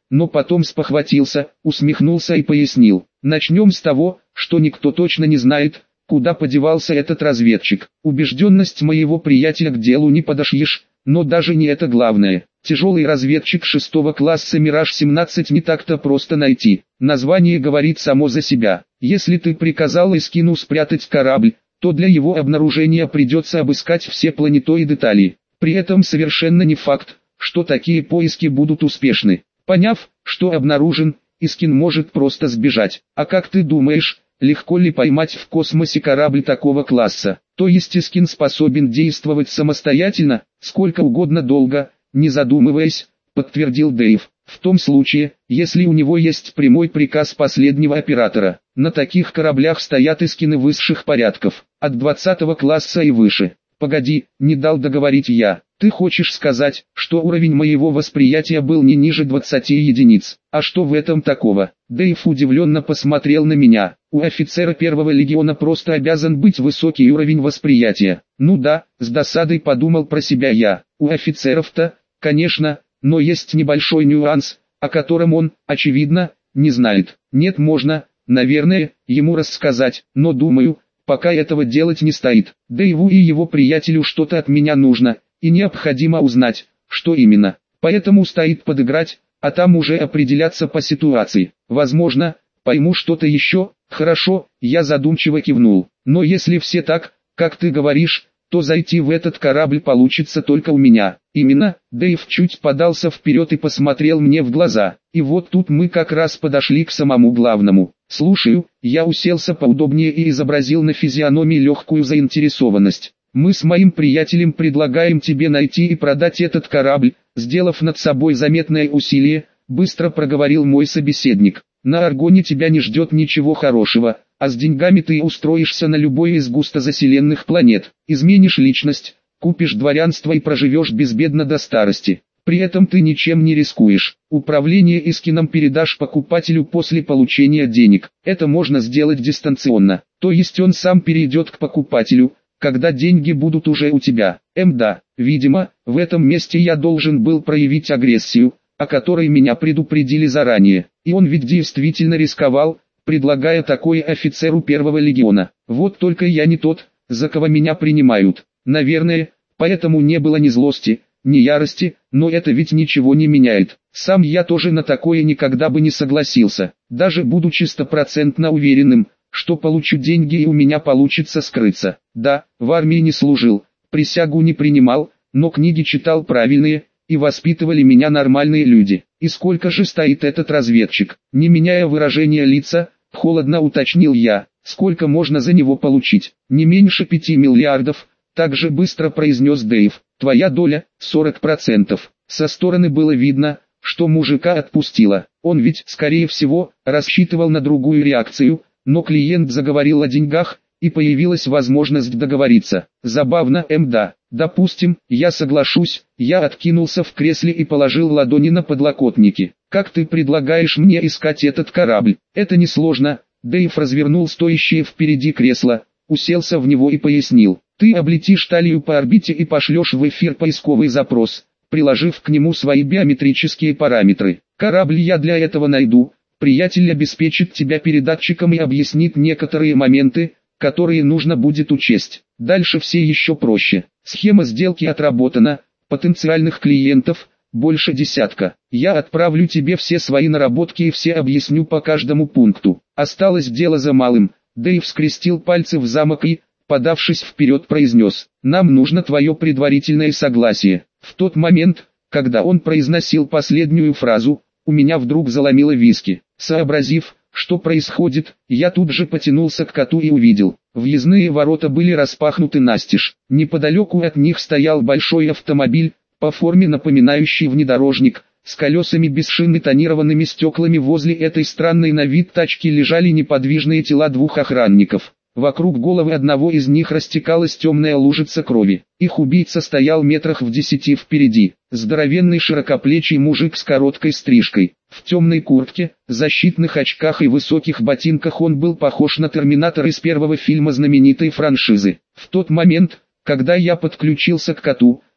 но потом спохватился, усмехнулся и пояснил. Начнем с того, что никто точно не знает, куда подевался этот разведчик. Убежденность моего приятеля к делу не подошьешь, но даже не это главное. Тяжелый разведчик 6 класса «Мираж-17» не так-то просто найти. Название говорит само за себя. Если ты приказал Искину спрятать корабль, то для его обнаружения придется обыскать все планетоиды Талии. При этом совершенно не факт, что такие поиски будут успешны. Поняв, что обнаружен, Искин может просто сбежать. А как ты думаешь, легко ли поймать в космосе корабль такого класса? То есть Искин способен действовать самостоятельно, сколько угодно долго, не задумываясь, подтвердил Дэйв. В том случае, если у него есть прямой приказ последнего оператора. На таких кораблях стоят Искины высших порядков, от 20 класса и выше. Погоди, не дал договорить я. Ты хочешь сказать, что уровень моего восприятия был не ниже 20 единиц? А что в этом такого? Дэйв удивленно посмотрел на меня. У офицера 1-го легиона просто обязан быть высокий уровень восприятия. Ну да, с досадой подумал про себя я. У офицеров-то, конечно, но есть небольшой нюанс, о котором он, очевидно, не знает. Нет, можно, наверное, ему рассказать, но думаю, пока этого делать не стоит. Дэйву и его приятелю что-то от меня нужно, и необходимо узнать, что именно. Поэтому стоит подыграть, а там уже определяться по ситуации. Возможно, пойму что-то еще. Хорошо, я задумчиво кивнул. Но если все так, как ты говоришь, то зайти в этот корабль получится только у меня. Именно, Дэйв чуть подался вперед и посмотрел мне в глаза. И вот тут мы как раз подошли к самому главному. Слушаю, я уселся поудобнее и изобразил на физиономии легкую заинтересованность. Мы с моим приятелем предлагаем тебе найти и продать этот корабль, сделав над собой заметное усилие, быстро проговорил мой собеседник. На Аргоне тебя не ждет ничего хорошего, а с деньгами ты устроишься на любой из густозаселенных планет, изменишь личность, купишь дворянство и проживешь безбедно до старости. При этом ты ничем не рискуешь. Управление Искином передашь покупателю после получения денег. Это можно сделать дистанционно, то есть он сам перейдет к покупателю, когда деньги будут уже у тебя. Да, видимо, в этом месте я должен был проявить агрессию, о которой меня предупредили заранее. И он ведь действительно рисковал, предлагая такое офицеру 1-го легиона. Вот только я не тот, за кого меня принимают. Наверное, поэтому не было ни злости, ни ярости, но это ведь ничего не меняет. Сам я тоже на такое никогда бы не согласился, даже будучи стопроцентно уверенным, что получу деньги и у меня получится скрыться. Да, в армии не служил, присягу не принимал, но книги читал правильные, и воспитывали меня нормальные люди. И сколько же стоит этот разведчик? Не меняя выражения лица, холодно уточнил я. Сколько можно за него получить? Не меньше 5 миллиардов, также быстро произнес Дэйв. Твоя доля – 40%. Со стороны было видно, что мужика отпустило. Он ведь, скорее всего, рассчитывал на другую реакцию, но клиент заговорил о деньгах, и появилась возможность договориться. Забавно, да. Допустим, я соглашусь. Я откинулся в кресле и положил ладони на подлокотники. Как ты предлагаешь мне искать этот корабль? Это несложно. Дэйв развернул стоящее впереди кресло, уселся в него и пояснил. Ты облетишь Талию по орбите и пошлешь в эфир поисковый запрос, приложив к нему свои биометрические параметры. Корабль я для этого найду. Приятель обеспечит тебя передатчиком и объяснит некоторые моменты, которые нужно будет учесть. Дальше все еще проще. Схема сделки отработана, потенциальных клиентов больше десятка. Я отправлю тебе все свои наработки и все объясню по каждому пункту. Осталось дело за малым. Дэйв скрестил пальцы в замок и, подавшись вперед, произнес: «Нам нужно твое предварительное согласие». В тот момент, когда он произносил последнюю фразу, у меня вдруг заломило виски. Сообразив, что происходит, я тут же потянулся к коту и увидел. Въездные ворота были распахнуты настежь. Неподалеку от них стоял большой автомобиль, по форме напоминающий внедорожник, с колесами без шин и тонированными стеклами. Возле этой странной на вид тачки лежали неподвижные тела 2 охранников. Вокруг головы одного из них растекалась темная лужица крови. Их убийца стоял метрах в 10 впереди. Здоровенный широкоплечий мужик с короткой стрижкой. В темной куртке, защитных очках и высоких ботинках он был похож на Терминатора из первого фильма знаменитой франшизы. В тот момент, когда я подключился к коту,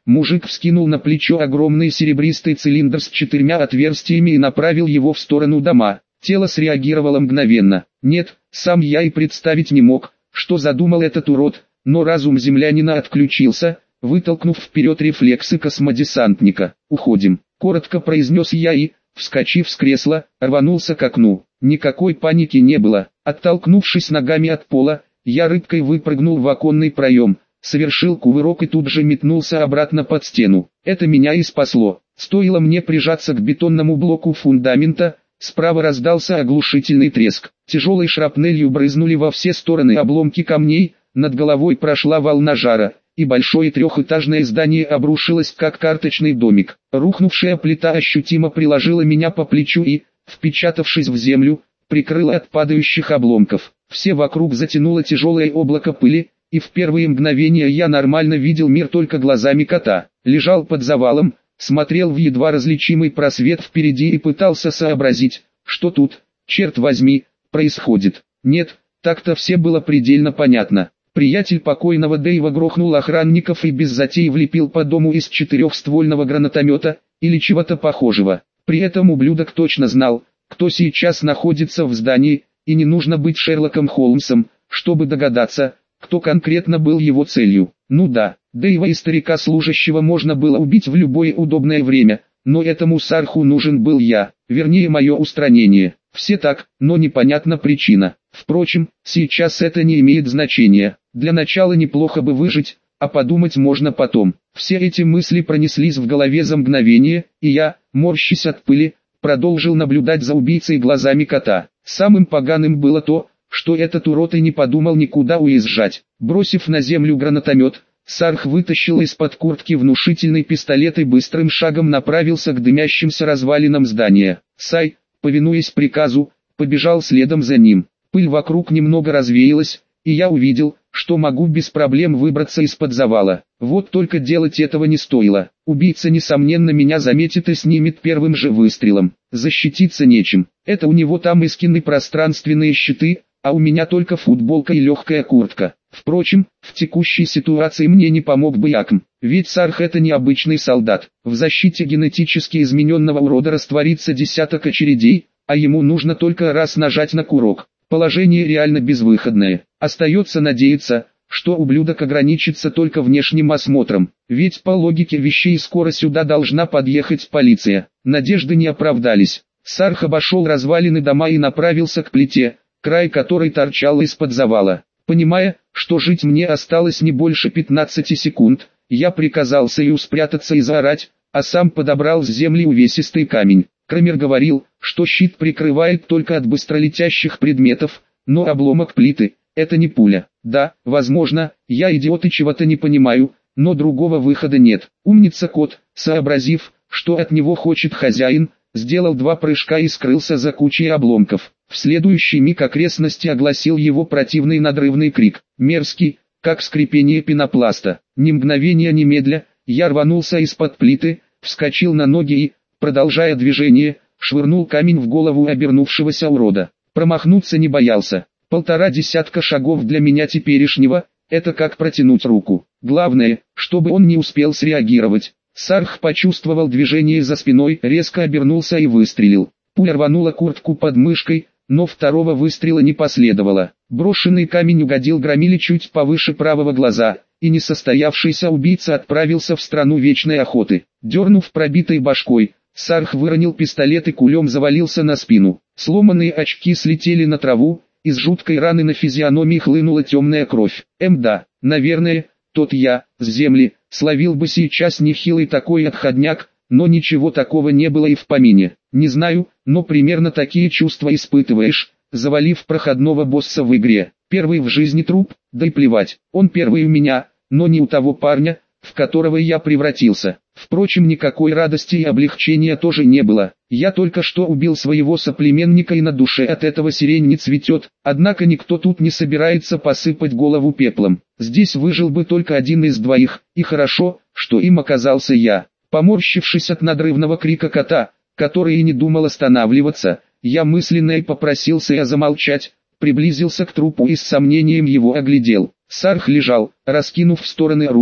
Мужик вскинул на плечо огромный серебристый цилиндр с 4 отверстиями и направил его в сторону дома. Тело среагировало мгновенно. Нет, сам я и представить не мог, что задумал этот урод, но разум землянина отключился, вытолкнув вперед рефлексы космодесантника. «Уходим», — коротко произнес я и, вскочив с кресла, рванулся к окну. Никакой паники не было. Оттолкнувшись ногами от пола, я рыбкой выпрыгнул в оконный проем, совершил кувырок и тут же метнулся обратно под стену. Это меня и спасло. Стоило мне прижаться к бетонному блоку фундамента, справа раздался оглушительный треск. Тяжелой шрапнелью брызнули во все стороны обломки камней, над головой прошла волна жара, и большое трехэтажное здание обрушилось как карточный домик. Рухнувшая плита ощутимо приложила меня по плечу и, впечатавшись в землю, прикрыла от падающих обломков. Все вокруг затянуло тяжелое облако пыли, и в первые мгновения я нормально видел мир только глазами кота. Лежал под завалом, смотрел в едва различимый просвет впереди и пытался сообразить, что тут, черт возьми, происходит. Нет, так-то все было предельно понятно. Приятель покойного Дэйва грохнул охранников и без затей влепил по дому из 4-ствольного гранатомета, или чего-то похожего. При этом ублюдок точно знал, кто сейчас находится в здании, и не нужно быть Шерлоком Холмсом, чтобы догадаться, кто конкретно был его целью. Ну да, Дэйва и старика служащего можно было убить в любое удобное время, но этому Сарху нужен был я, вернее мое устранение. Все так, но непонятна причина. Впрочем, сейчас это не имеет значения. Для начала неплохо бы выжить, а подумать можно потом. Все эти мысли пронеслись в голове за мгновение, и я, морщась от пыли, продолжил наблюдать за убийцей глазами кота. Самым поганым было то, что этот урод и не подумал никуда уезжать. Бросив на землю гранатомет, Сарх вытащил из-под куртки внушительный пистолет и быстрым шагом направился к дымящимся развалинам здания. Сай, повинуясь приказу, побежал следом за ним. Пыль вокруг немного развеялась, и я увидел, что могу без проблем выбраться из-под завала. Вот только делать этого не стоило. Убийца несомненно меня заметит и снимет первым же выстрелом. Защититься нечем. Это у него там Искины пространственные щиты, а у меня только футболка и легкая куртка. Впрочем, в текущей ситуации мне не помог бы Якм, ведь Сарх это не обычный солдат. В защите генетически измененного урода растворится десяток очередей, а ему нужно только раз нажать на курок. Положение реально безвыходное. Остается надеяться, что ублюдок ограничится только внешним осмотром, ведь по логике вещей скоро сюда должна подъехать полиция. Надежды не оправдались. Сарх обошел развалины дома и направился к плите, край которой торчал из-под завала. Понимая, что жить мне осталось не больше 15 секунд, я приказал Саю спрятаться и заорать, а сам подобрал с земли увесистый камень. Крамер говорил, что щит прикрывает только от быстролетящих предметов, но обломок плиты – это не пуля. Да, возможно, я идиот и чего-то не понимаю, но другого выхода нет. Умница кот, сообразив, что от него хочет хозяин, сделал 2 прыжка и скрылся за кучей обломков. В следующий миг окрестности огласил его противный надрывный крик, мерзкий, как скрипение пенопласта. Ни мгновения немедля, я рванулся из-под плиты, вскочил на ноги и, продолжая движение, швырнул камень в голову обернувшегося урода. Промахнуться не боялся. 1,5 десятка шагов для меня теперешнего – это как протянуть руку. Главное, чтобы он не успел среагировать. Сарх почувствовал движение за спиной, резко обернулся и выстрелил. Пуля рванула куртку под мышкой, но второго выстрела не последовало. Брошенный камень угодил громиле чуть повыше правого глаза, и несостоявшийся убийца отправился в страну вечной охоты. Дернув пробитой башкой, Сарх выронил пистолет и кулем завалился на спину. Сломанные очки слетели на траву, из жуткой раны на физиономии хлынула темная кровь. Да, наверное, тот я, с земли, словил бы сейчас нехилый такой отходняк, но ничего такого не было и в помине. Не знаю, но примерно такие чувства испытываешь, завалив проходного босса в игре. Первый в жизни труп, да и плевать, он первый у меня, но не у того парня, в которого я превратился. Впрочем, никакой радости и облегчения тоже не было. Я только что убил своего соплеменника и на душе от этого сирень не цветет, однако никто тут не собирается посыпать голову пеплом. Здесь выжил бы только один из двоих, и хорошо, что им оказался я. Поморщившись от надрывного крика кота, который и не думал останавливаться, я мысленно и попросил Сая замолчать, приблизился к трупу и с сомнением его оглядел. Сарх лежал, раскинув в стороны руки,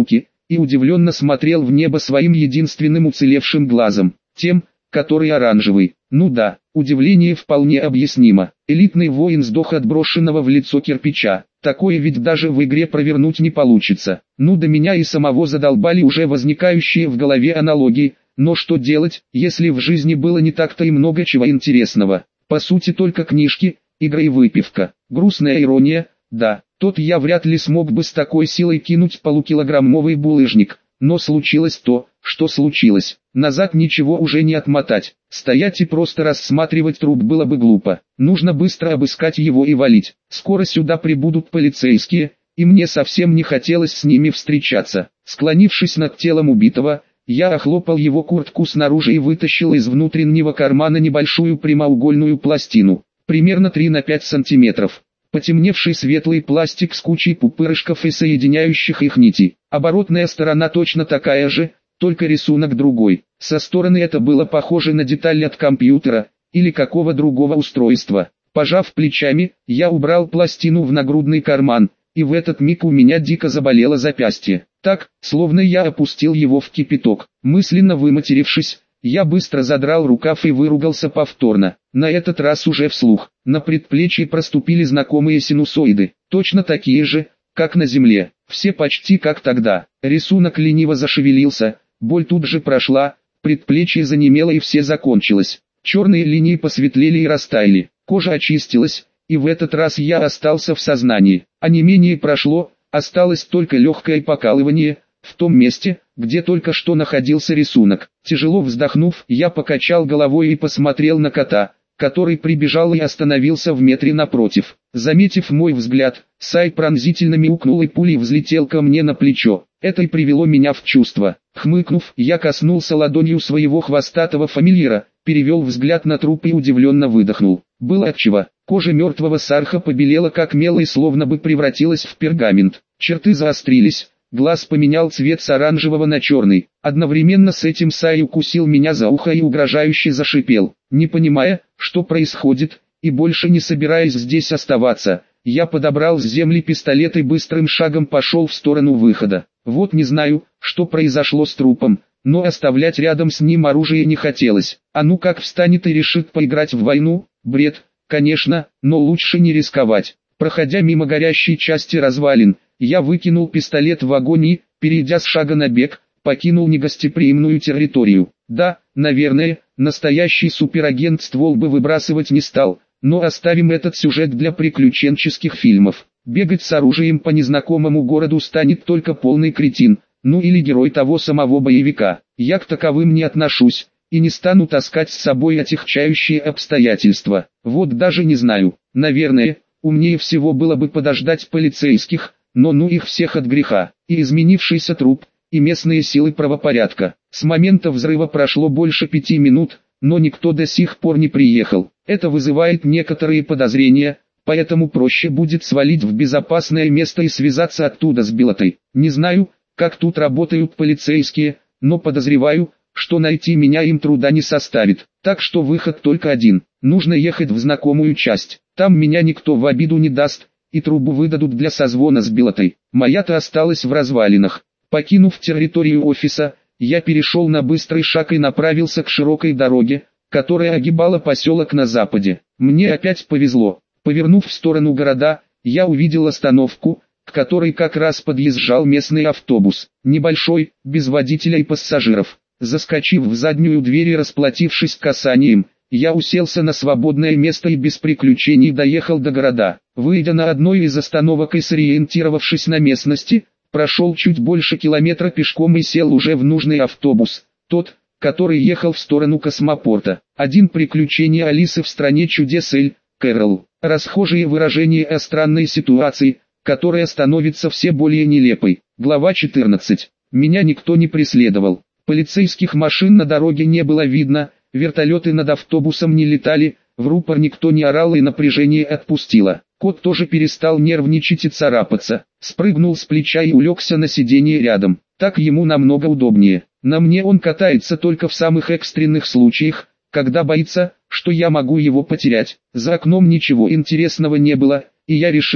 и удивленно смотрел в небо своим единственным уцелевшим глазом, тем, который оранжевый. Ну да, удивление вполне объяснимо. Элитный воин сдох от брошенного в лицо кирпича. Такое ведь даже в игре провернуть не получится. Ну до меня и самого задолбали уже возникающие в голове аналогии, но что делать, если в жизни было не так-то и много чего интересного. По сути только книжки, игры и выпивка. Грустная ирония, да, тот я вряд ли смог бы с такой силой кинуть полукилограммовый булыжник. Но случилось то, что случилось. Назад ничего уже не отмотать. Стоять и просто рассматривать труп было бы глупо. Нужно быстро обыскать его и валить. Скоро сюда прибудут полицейские, и мне совсем не хотелось с ними встречаться. Склонившись над телом убитого, я охлопал его куртку снаружи и вытащил из внутреннего кармана небольшую прямоугольную пластину, примерно 3 на 5 сантиметров. Потемневший светлый пластик с кучей пупырышков и соединяющих их нитей. Оборотная сторона точно такая же, только рисунок другой. Со стороны это было похоже на деталь от компьютера, или какого другого устройства. Пожав плечами, я убрал пластину в нагрудный карман, и в этот миг у меня дико заболело запястье. Так, словно я опустил его в кипяток. Мысленно выматерившись, я быстро задрал рукав и выругался повторно, на этот раз уже вслух. На предплечье проступили знакомые синусоиды, точно такие же, как на земле, все почти как тогда. Рисунок лениво зашевелился, боль тут же прошла, предплечье занемело и все закончилось. Черные линии посветлели и растаяли, кожа очистилась, и в этот раз я остался в сознании. Онемение прошло, осталось только легкое покалывание в том месте, где только что находился рисунок. Тяжело вздохнув, я покачал головой и посмотрел на кота, который прибежал и остановился в метре напротив. Заметив мой взгляд, Сай пронзительно мяукнул и пулей взлетел ко мне на плечо. Это и привело меня в чувство. Хмыкнув, я коснулся ладонью своего хвостатого фамильяра, перевел взгляд на труп и удивленно выдохнул. Было отчего. Кожа мертвого сарха побелела как мел и словно бы превратилась в пергамент. Черты заострились. Глаз поменял цвет с оранжевого на черный. Одновременно с этим Сай укусил меня за ухо и угрожающе зашипел. Не понимая, что происходит, и больше не собираясь здесь оставаться, я подобрал с земли пистолет и быстрым шагом пошел в сторону выхода. Вот не знаю, что произошло с трупом, но оставлять рядом с ним оружие не хотелось. А ну как встанет и решит поиграть в войну? Бред, конечно, но лучше не рисковать. Проходя мимо горящей части развалин, я выкинул пистолет в огонь и, перейдя с шага на бег, покинул негостеприимную территорию. Да, наверное, настоящий суперагент ствол бы выбрасывать не стал, но оставим этот сюжет для приключенческих фильмов. Бегать с оружием по незнакомому городу станет только полный кретин, ну или герой того самого боевика. Я к таковым не отношусь, и не стану таскать с собой отягчающие обстоятельства. Вот даже не знаю, наверное, умнее всего было бы подождать полицейских, но ну их всех от греха, и изменившийся труп, и местные силы правопорядка. С момента взрыва прошло больше 5 минут, но никто до сих пор не приехал. Это вызывает некоторые подозрения, поэтому проще будет свалить в безопасное место и связаться оттуда с Белотой. Не знаю, как тут работают полицейские, но подозреваю, что найти меня им труда не составит. Так что выход только один. Нужно ехать в знакомую часть. Там меня никто в обиду не даст, и трубу выдадут для созвона с Белотой. Моя-то осталась в развалинах. Покинув территорию офиса, я перешел на быстрый шаг и направился к широкой дороге, которая огибала поселок на западе. Мне опять повезло. Повернув в сторону города, я увидел остановку, к которой как раз подъезжал местный автобус. Небольшой, без водителя и пассажиров. Заскочив в заднюю дверь и расплатившись касанием, я уселся на свободное место и без приключений доехал до города. Выйдя на одной из остановок и сориентировавшись на местности, прошел чуть больше километра пешком и сел уже в нужный автобус, тот, который ехал в сторону космопорта. Один приключение Алисы в стране чудес Эль, Кэрол. Расхожие выражения о странной ситуации, которая становится все более нелепой. Глава 14. Меня никто не преследовал. Полицейских машин на дороге не было видно, вертолеты над автобусом не летали, в рупор никто не орал и напряжение отпустило. Кот тоже перестал нервничать и царапаться, спрыгнул с плеча и улегся на сиденье рядом. Так ему намного удобнее. На мне он катается только в самых экстренных случаях, когда боится, что я могу его потерять. За окном ничего интересного не было, и я решил,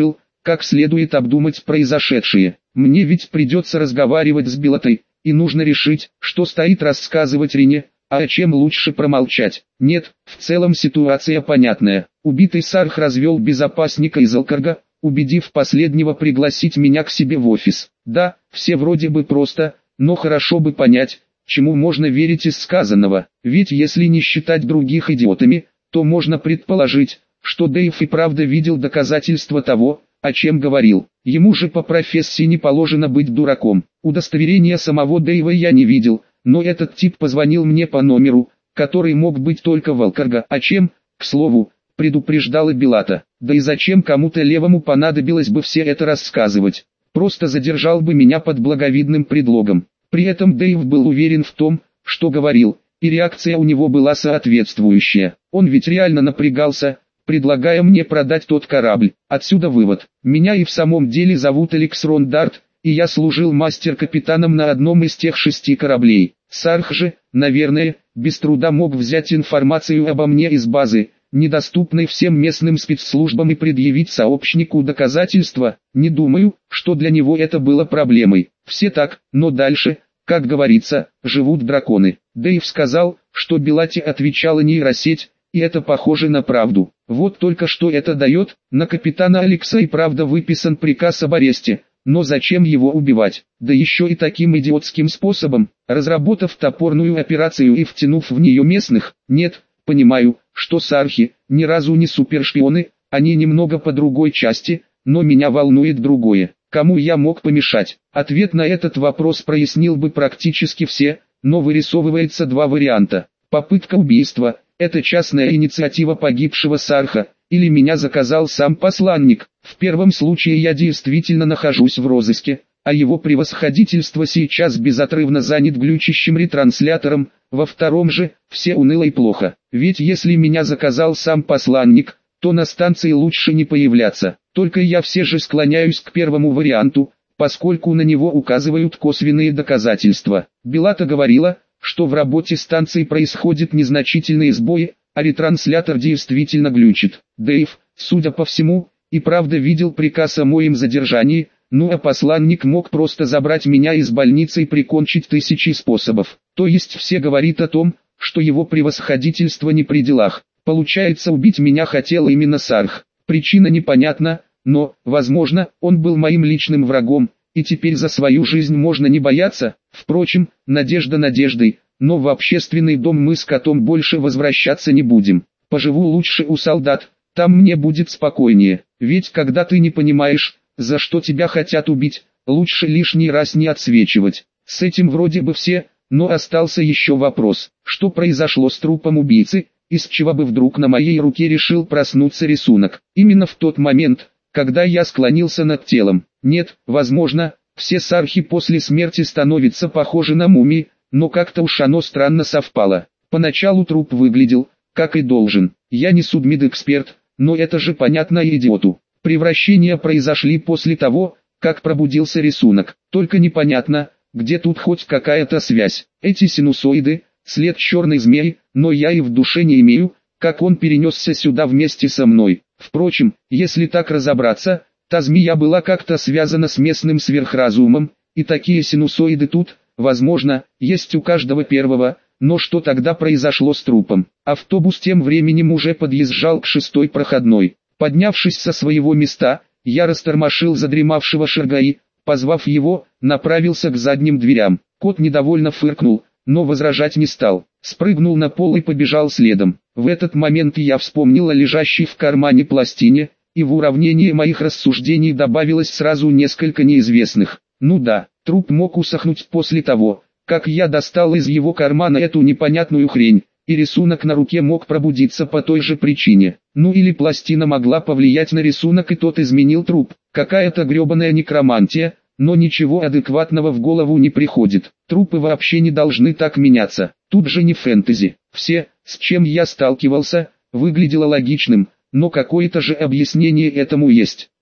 как следует обдумать произошедшее. Мне ведь придется разговаривать с Белотой, и нужно решить, что стоит рассказывать Рине, а о чем лучше промолчать. Нет, в целом ситуация понятная. Убитый Сарх развел безопасника из Алкарга, убедив последнего пригласить меня к себе в офис. Да, все вроде бы просто, но хорошо бы понять, чему можно верить из сказанного. Ведь если не считать других идиотами, то можно предположить, что Дэйв и правда видел доказательства того, о чем говорил. Ему же по профессии не положено быть дураком. Удостоверения самого Дэйва я не видел, но этот тип позвонил мне по номеру, который мог быть только в Алкарга. О чем, к слову, предупреждала Белата. Да и зачем кому-то левому понадобилось бы все это рассказывать? Просто задержал бы меня под благовидным предлогом. При этом Дэйв был уверен в том, что говорил, и реакция у него была соответствующая. Он ведь реально напрягался, предлагая мне продать тот корабль. Отсюда вывод. Меня и в самом деле зовут Алекс Рондарт, и я служил мастер-капитаном на одном из тех 6 кораблей. Сарх же, наверное, без труда мог взять информацию обо мне из базы, недоступной всем местным спецслужбам, и предъявить сообщнику доказательства. Не думаю, что для него это было проблемой. Все так, но дальше, как говорится, живут драконы. Дэйв сказал, что Белате отвечала нейросеть, и это похоже на правду. Вот только что это дает, на капитана Алекса и правда выписан приказ об аресте, но зачем его убивать? Да еще и таким идиотским способом, разработав топорную операцию и втянув в нее местных. Нет, понимаю, что сархи, ни разу не супершпионы, они немного по другой части, но меня волнует другое. Кому я мог помешать? Ответ на этот вопрос прояснил бы практически все, но вырисовывается два варианта. Попытка убийства – это частная инициатива погибшего Сарха, или меня заказал сам посланник. В первом случае я действительно нахожусь в розыске, а его превосходительство сейчас безотрывно занят глючащим ретранслятором. Во втором же, все уныло и плохо. Ведь если меня заказал сам посланник, то на станции лучше не появляться. Только я все же склоняюсь к первому варианту, поскольку на него указывают косвенные доказательства. Белата говорила, что в работе станции происходят незначительные сбои, а ретранслятор действительно глючит. Дэйв, судя по всему, и правда видел приказ о моем задержании, ну а посланник мог просто забрать меня из больницы и прикончить тысячи способов. То есть все говорит о том, что его превосходительство не при делах. Получается, убить меня хотел именно Сарх. Причина непонятна, но, возможно, он был моим личным врагом, и теперь за свою жизнь можно не бояться. Впрочем, надежда надеждой, но в общественный дом мы с котом больше возвращаться не будем. Поживу лучше у солдат, там мне будет спокойнее. Ведь когда ты не понимаешь, за что тебя хотят убить, лучше лишний раз не отсвечивать. С этим вроде бы все, но остался еще вопрос, что произошло с трупом убийцы, из чего бы вдруг на моей руке решил проснуться рисунок. Именно в тот момент, когда я склонился над телом. Нет, возможно, все сархи после смерти становятся похожи на мумии, но как-то уж оно странно совпало. Поначалу труп выглядел, как и должен. Я не судмедэксперт, но это же понятно идиоту. Превращения произошли после того, как пробудился рисунок. Только непонятно, где тут хоть какая-то связь. Эти синусоиды, след черной змеи, но я и в душе не имею, как он перенесся сюда вместе со мной. Впрочем, если так разобраться, та змея была как-то связана с местным сверхразумом, и такие синусоиды тут, возможно, есть у каждого первого, но что тогда произошло с трупом? Автобус тем временем уже подъезжал к 6-й проходной. Поднявшись со своего места, я растормошил задремавшего Шаргаи, позвав его, направился к задним дверям. Кот недовольно фыркнул, но возражать не стал. Спрыгнул на пол и побежал следом. В этот момент я вспомнил о лежащей в кармане пластине, и в уравнение моих рассуждений добавилось сразу несколько неизвестных. Ну да, труп мог усохнуть после того, как я достал из его кармана эту непонятную хрень, и рисунок на руке мог пробудиться по той же причине. Ну или пластина могла повлиять на рисунок, и тот изменил труп. Какая-то гребаная некромантия, но ничего адекватного в голову не приходит. Трупы вообще не должны так меняться. Тут же не фэнтези. Все, с чем я сталкивался, выглядело логичным, но какое-то же объяснение этому есть.